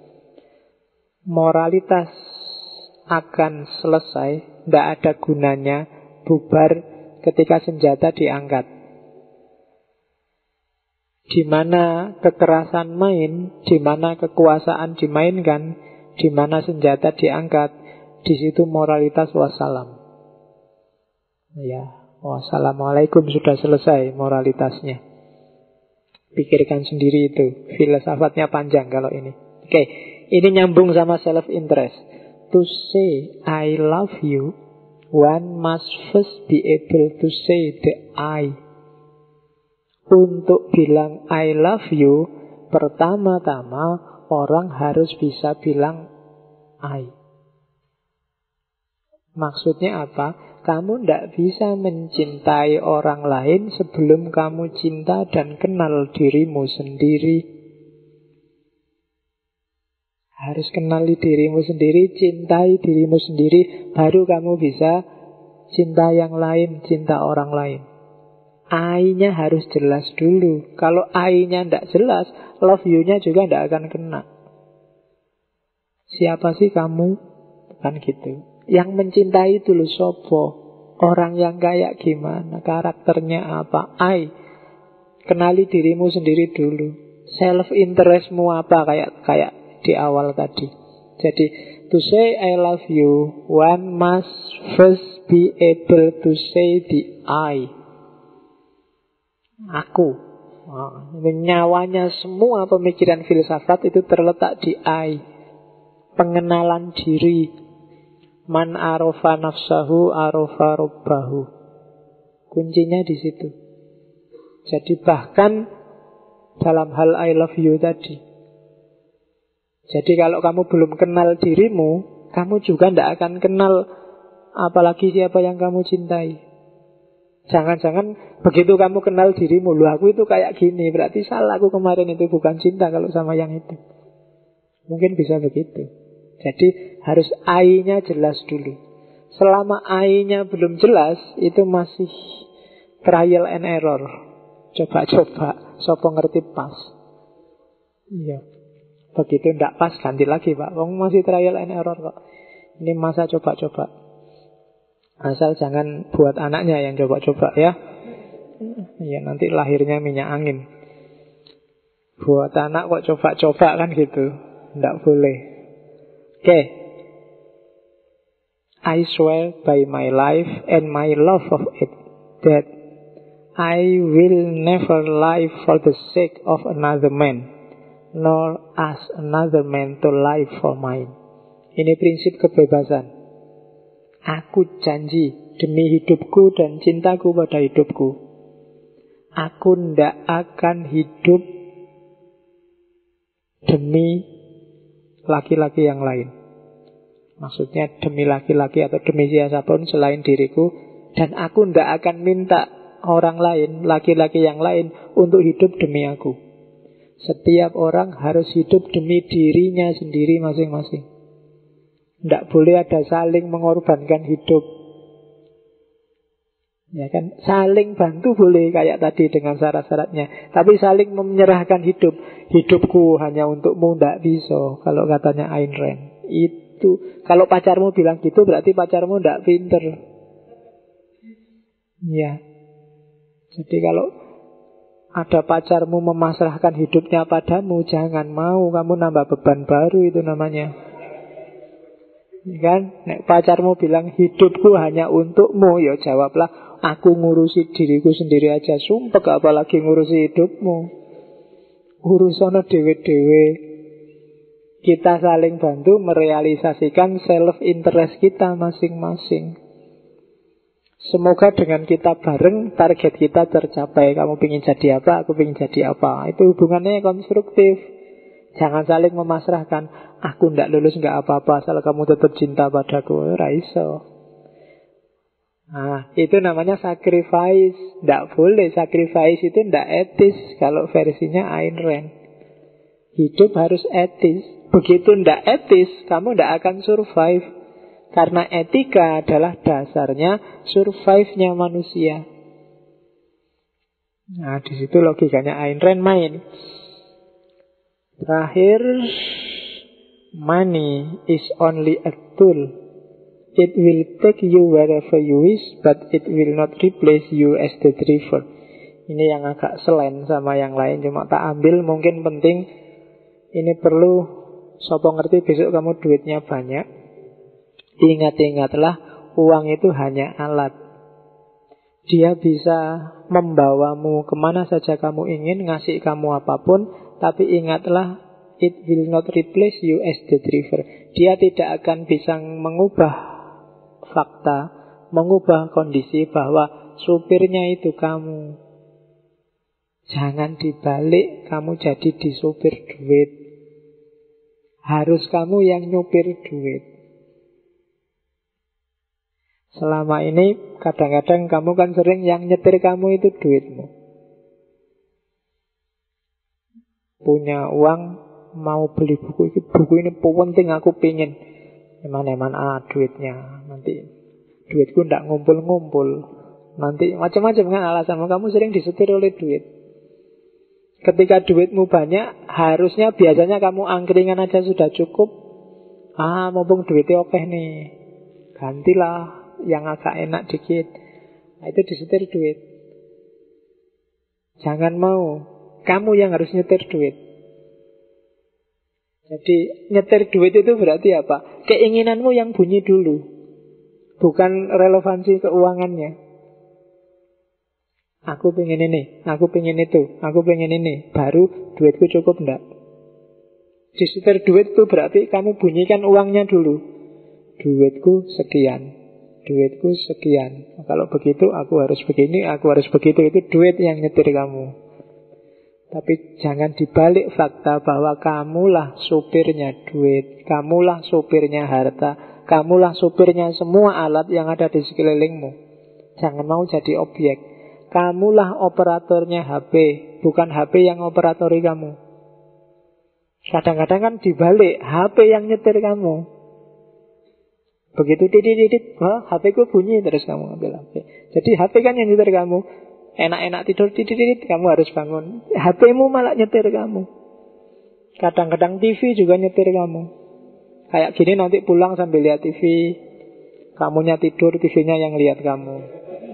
Moralitas akan selesai, tidak ada gunanya, bubar ketika senjata diangkat. Di mana kekerasan main, di mana kekuasaan dimainkan, di mana senjata diangkat, di situ moralitas wassalam. Ya, wassalamualaikum, sudah selesai moralitasnya. Pikirkan sendiri itu. Filsafatnya panjang kalau ini. Oke, ini nyambung sama self-interest. To say I love you, one must first be able to say the I. Untuk bilang I love you, pertama-tama orang harus bisa bilang I. Maksudnya apa? Kamu tidak bisa mencintai orang lain sebelum kamu cinta dan kenal dirimu sendiri. Harus kenali dirimu sendiri, cintai dirimu sendiri, baru kamu bisa cinta yang lain, cinta orang lain. I-nya harus jelas dulu. Kalau I-nya tidak jelas, love you-nya juga tidak akan kena. Siapa sih kamu? Bukan gitu. Yang mencintai dulu sopo. Orang yang kayak gimana? Karakternya apa? I. Kenali dirimu sendiri dulu. Self-interestmu apa? Kayak di awal tadi. Jadi, to say I love you, one must first be able to say the I. Aku. Nyawanya semua pemikiran filsafat itu terletak di I. Pengenalan diri. Man arofa nafsahu arofa robbahu. Kuncinya di situ. Jadi bahkan dalam hal I love you tadi. Jadi kalau kamu belum kenal dirimu, kamu juga tidak akan kenal apalagi siapa yang kamu cintai. Jangan-jangan begitu kamu kenal dirimu, loh aku itu kayak gini, berarti salah aku kemarin itu bukan cinta kalau sama yang itu. Mungkin bisa begitu. Jadi harus I-nya jelas dulu. Selama I-nya belum jelas, itu masih trial and error. Coba-coba, sopo ngerti pas. Iya. Begitu ndak pas, ganti lagi Pak. Kamu masih trial and error kok. Ini masa coba-coba. Asal jangan buat anaknya yang coba-coba ya. Ya nanti lahirnya minyak angin. Buat anak kok coba-coba kan gitu. Nggak boleh. Oke. I swear by my life and my love of it that I will never lie for the sake of another man, nor ask another man to lie for mine. Ini prinsip kebebasan. Aku janji demi hidupku dan cintaku pada hidupku, aku ndak akan hidup demi laki-laki yang lain. Maksudnya demi laki-laki atau demi siapapun selain diriku. Dan aku ndak akan minta orang lain, laki-laki yang lain untuk hidup demi aku. Setiap orang harus hidup demi dirinya sendiri masing-masing. Tidak boleh ada saling mengorbankan hidup. Ya kan, saling bantu boleh kayak tadi dengan syarat-syaratnya. Tapi saling menyerahkan hidup. Hidupku hanya untukmu, tidak bisa. Kalau katanya Ayn Rand. Itu, kalau pacarmu bilang gitu berarti pacarmu tidak pinter. Ya. Jadi kalau ada pacarmu memasrahkan hidupnya padamu, jangan mau, kamu nambah beban baru itu namanya. Kan, nek pacarmu bilang hidupku hanya untukmu, ya jawablah aku ngurusi diriku sendiri aja, sumpek apalagi ngurusi hidupmu. Urusono dewe-dewe. Kita saling bantu merealisasikan self-interest kita masing-masing. Semoga dengan kita bareng target kita tercapai. Kamu ingin jadi apa, aku ingin jadi apa. Itu hubungannya konstruktif. Jangan saling memasrahkan. Aku ndak lulus nggak apa-apa asal kamu tetap cinta padaku. Raiso. Nah, itu namanya sacrifice. Ndak boleh. Sacrifice itu ndak etis. Kalau versinya Ayn Rand. Hidup harus etis. Begitu ndak etis, kamu ndak akan survive. Karena etika adalah dasarnya survive-nya manusia. Nah, di situ logikanya Ayn Rand main. Terakhir, money is only a tool. It will take you wherever you wish, but it will not replace you as the driver. Ini yang agak selain sama yang lain, cuma tak ambil mungkin penting. Ini perlu, sopo ngerti besok kamu duitnya banyak. Ingat-ingatlah, uang itu hanya alat. Dia bisa membawamu kemana saja kamu ingin, ngasih kamu apapun, tapi ingatlah, it will not replace you as the driver. Dia tidak akan bisa mengubah fakta, mengubah kondisi bahwa supirnya itu kamu. Jangan dibalik, kamu jadi disupir duit. Harus kamu yang nyupir duit. Selama ini kadang-kadang kamu kan sering yang nyetir kamu itu duitmu. Punya uang mau beli buku ini penting aku pingin. Eman-eman duitnya. Nanti duitku ndak ngumpul-ngumpul. Nanti macam-macam kan alasan kamu sering disetir oleh duit. Ketika duitmu banyak, harusnya biasanya kamu angkringan aja sudah cukup. Mumpung duitnya oke nih, gantilah yang agak enak dikit. Nah, itu disetir duit. Jangan mau kamu yang harus nyetir duit. Jadi nyetir duit itu berarti apa? Keinginanmu yang bunyi dulu, bukan relevansi keuangannya. Aku pengen ini, aku pengen itu, aku pengen ini, baru duitku cukup enggak? Disetir duit itu berarti kamu bunyikan uangnya dulu. Duitku sekian, duitku sekian. Kalau begitu aku harus begini, aku harus begitu. Itu duit yang nyetir kamu. Tapi jangan dibalik fakta bahwa kamulah supirnya duit, kamulah supirnya harta, kamulah supirnya semua alat yang ada di sekelilingmu. Jangan mau jadi objek. Kamulah operatornya HP, bukan HP yang operatori kamu. Kadang-kadang kan dibalik, HP yang nyetir kamu. Begitu titit-titit, HP ku bunyi, terus kamu ambil HP. Jadi HP kan yang nyetir kamu. Enak-enak tidur titit-titit, kamu harus bangun. HP-mu malah nyetir kamu. Kadang-kadang TV juga nyetir kamu. Kayak gini nanti pulang sambil lihat TV, kamunya tidur, TV-nya yang lihat kamu.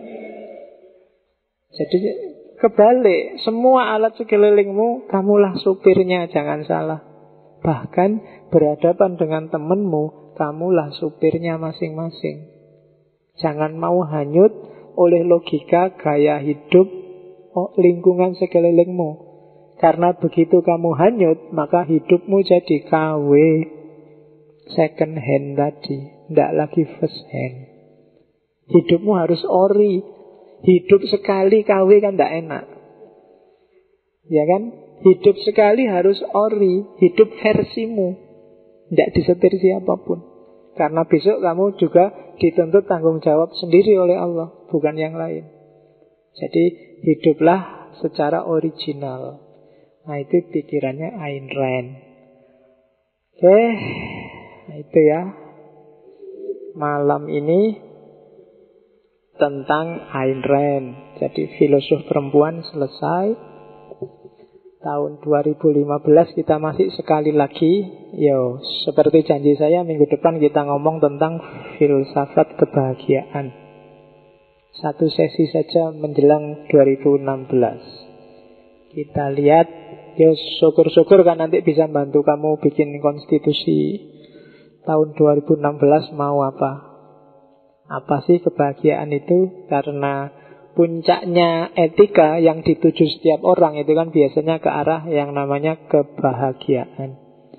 Jadi kebalik, semua alat sekelilingmu, kamulah supirnya, jangan salah. Bahkan berhadapan dengan temanmu, kamulah supirnya masing-masing. Jangan mau hanyut oleh logika gaya hidup lingkungan sekelilingmu. Karena begitu kamu hanyut, maka hidupmu jadi KW, second hand tadi, tidak lagi first hand. Hidupmu harus ori. Hidup sekali KW kan tidak enak, ya kan? Hidup sekali harus ori, hidup versimu, tidak disetir siapapun. Karena besok kamu juga dituntut tanggung jawab sendiri oleh Allah, bukan yang lain. Jadi hiduplah secara original. Nah, itu pikirannya Ayn Rand. Oke, nah itu ya. Malam ini tentang Ayn Rand. Jadi filosof perempuan selesai. Tahun 2015 kita masih sekali lagi. Seperti janji saya, minggu depan kita ngomong tentang filsafat kebahagiaan. Satu sesi saja menjelang 2016. Kita lihat. Syukur-syukur kan nanti bisa bantu kamu bikin konstitusi. Tahun 2016 mau apa? Apa sih kebahagiaan itu? Karena puncaknya etika yang dituju setiap orang itu kan biasanya ke arah yang namanya kebahagiaan.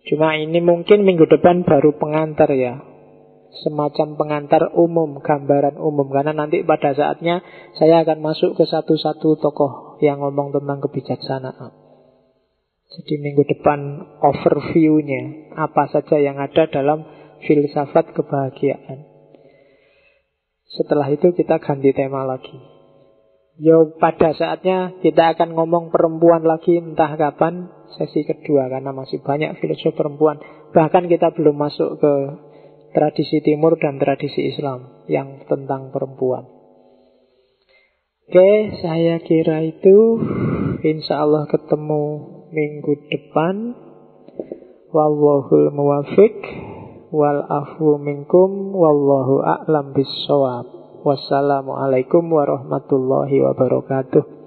Cuma ini mungkin minggu depan baru pengantar ya, semacam pengantar umum, gambaran umum. Karena nanti pada saatnya saya akan masuk ke satu-satu tokoh yang ngomong tentang kebijaksanaan. Jadi minggu depan overview-nya apa saja yang ada dalam filsafat kebahagiaan. Setelah itu kita ganti tema lagi. Pada saatnya kita akan ngomong perempuan lagi, entah kapan, sesi kedua, karena masih banyak filsuf perempuan. Bahkan kita belum masuk ke tradisi timur dan tradisi Islam yang tentang perempuan. Oke, saya kira itu. Insya Allah ketemu minggu depan. Wallahul muwafiq wal afwu minkum wallahu a'lam bissawab. Wassalamualaikum warahmatullahi wabarakatuh.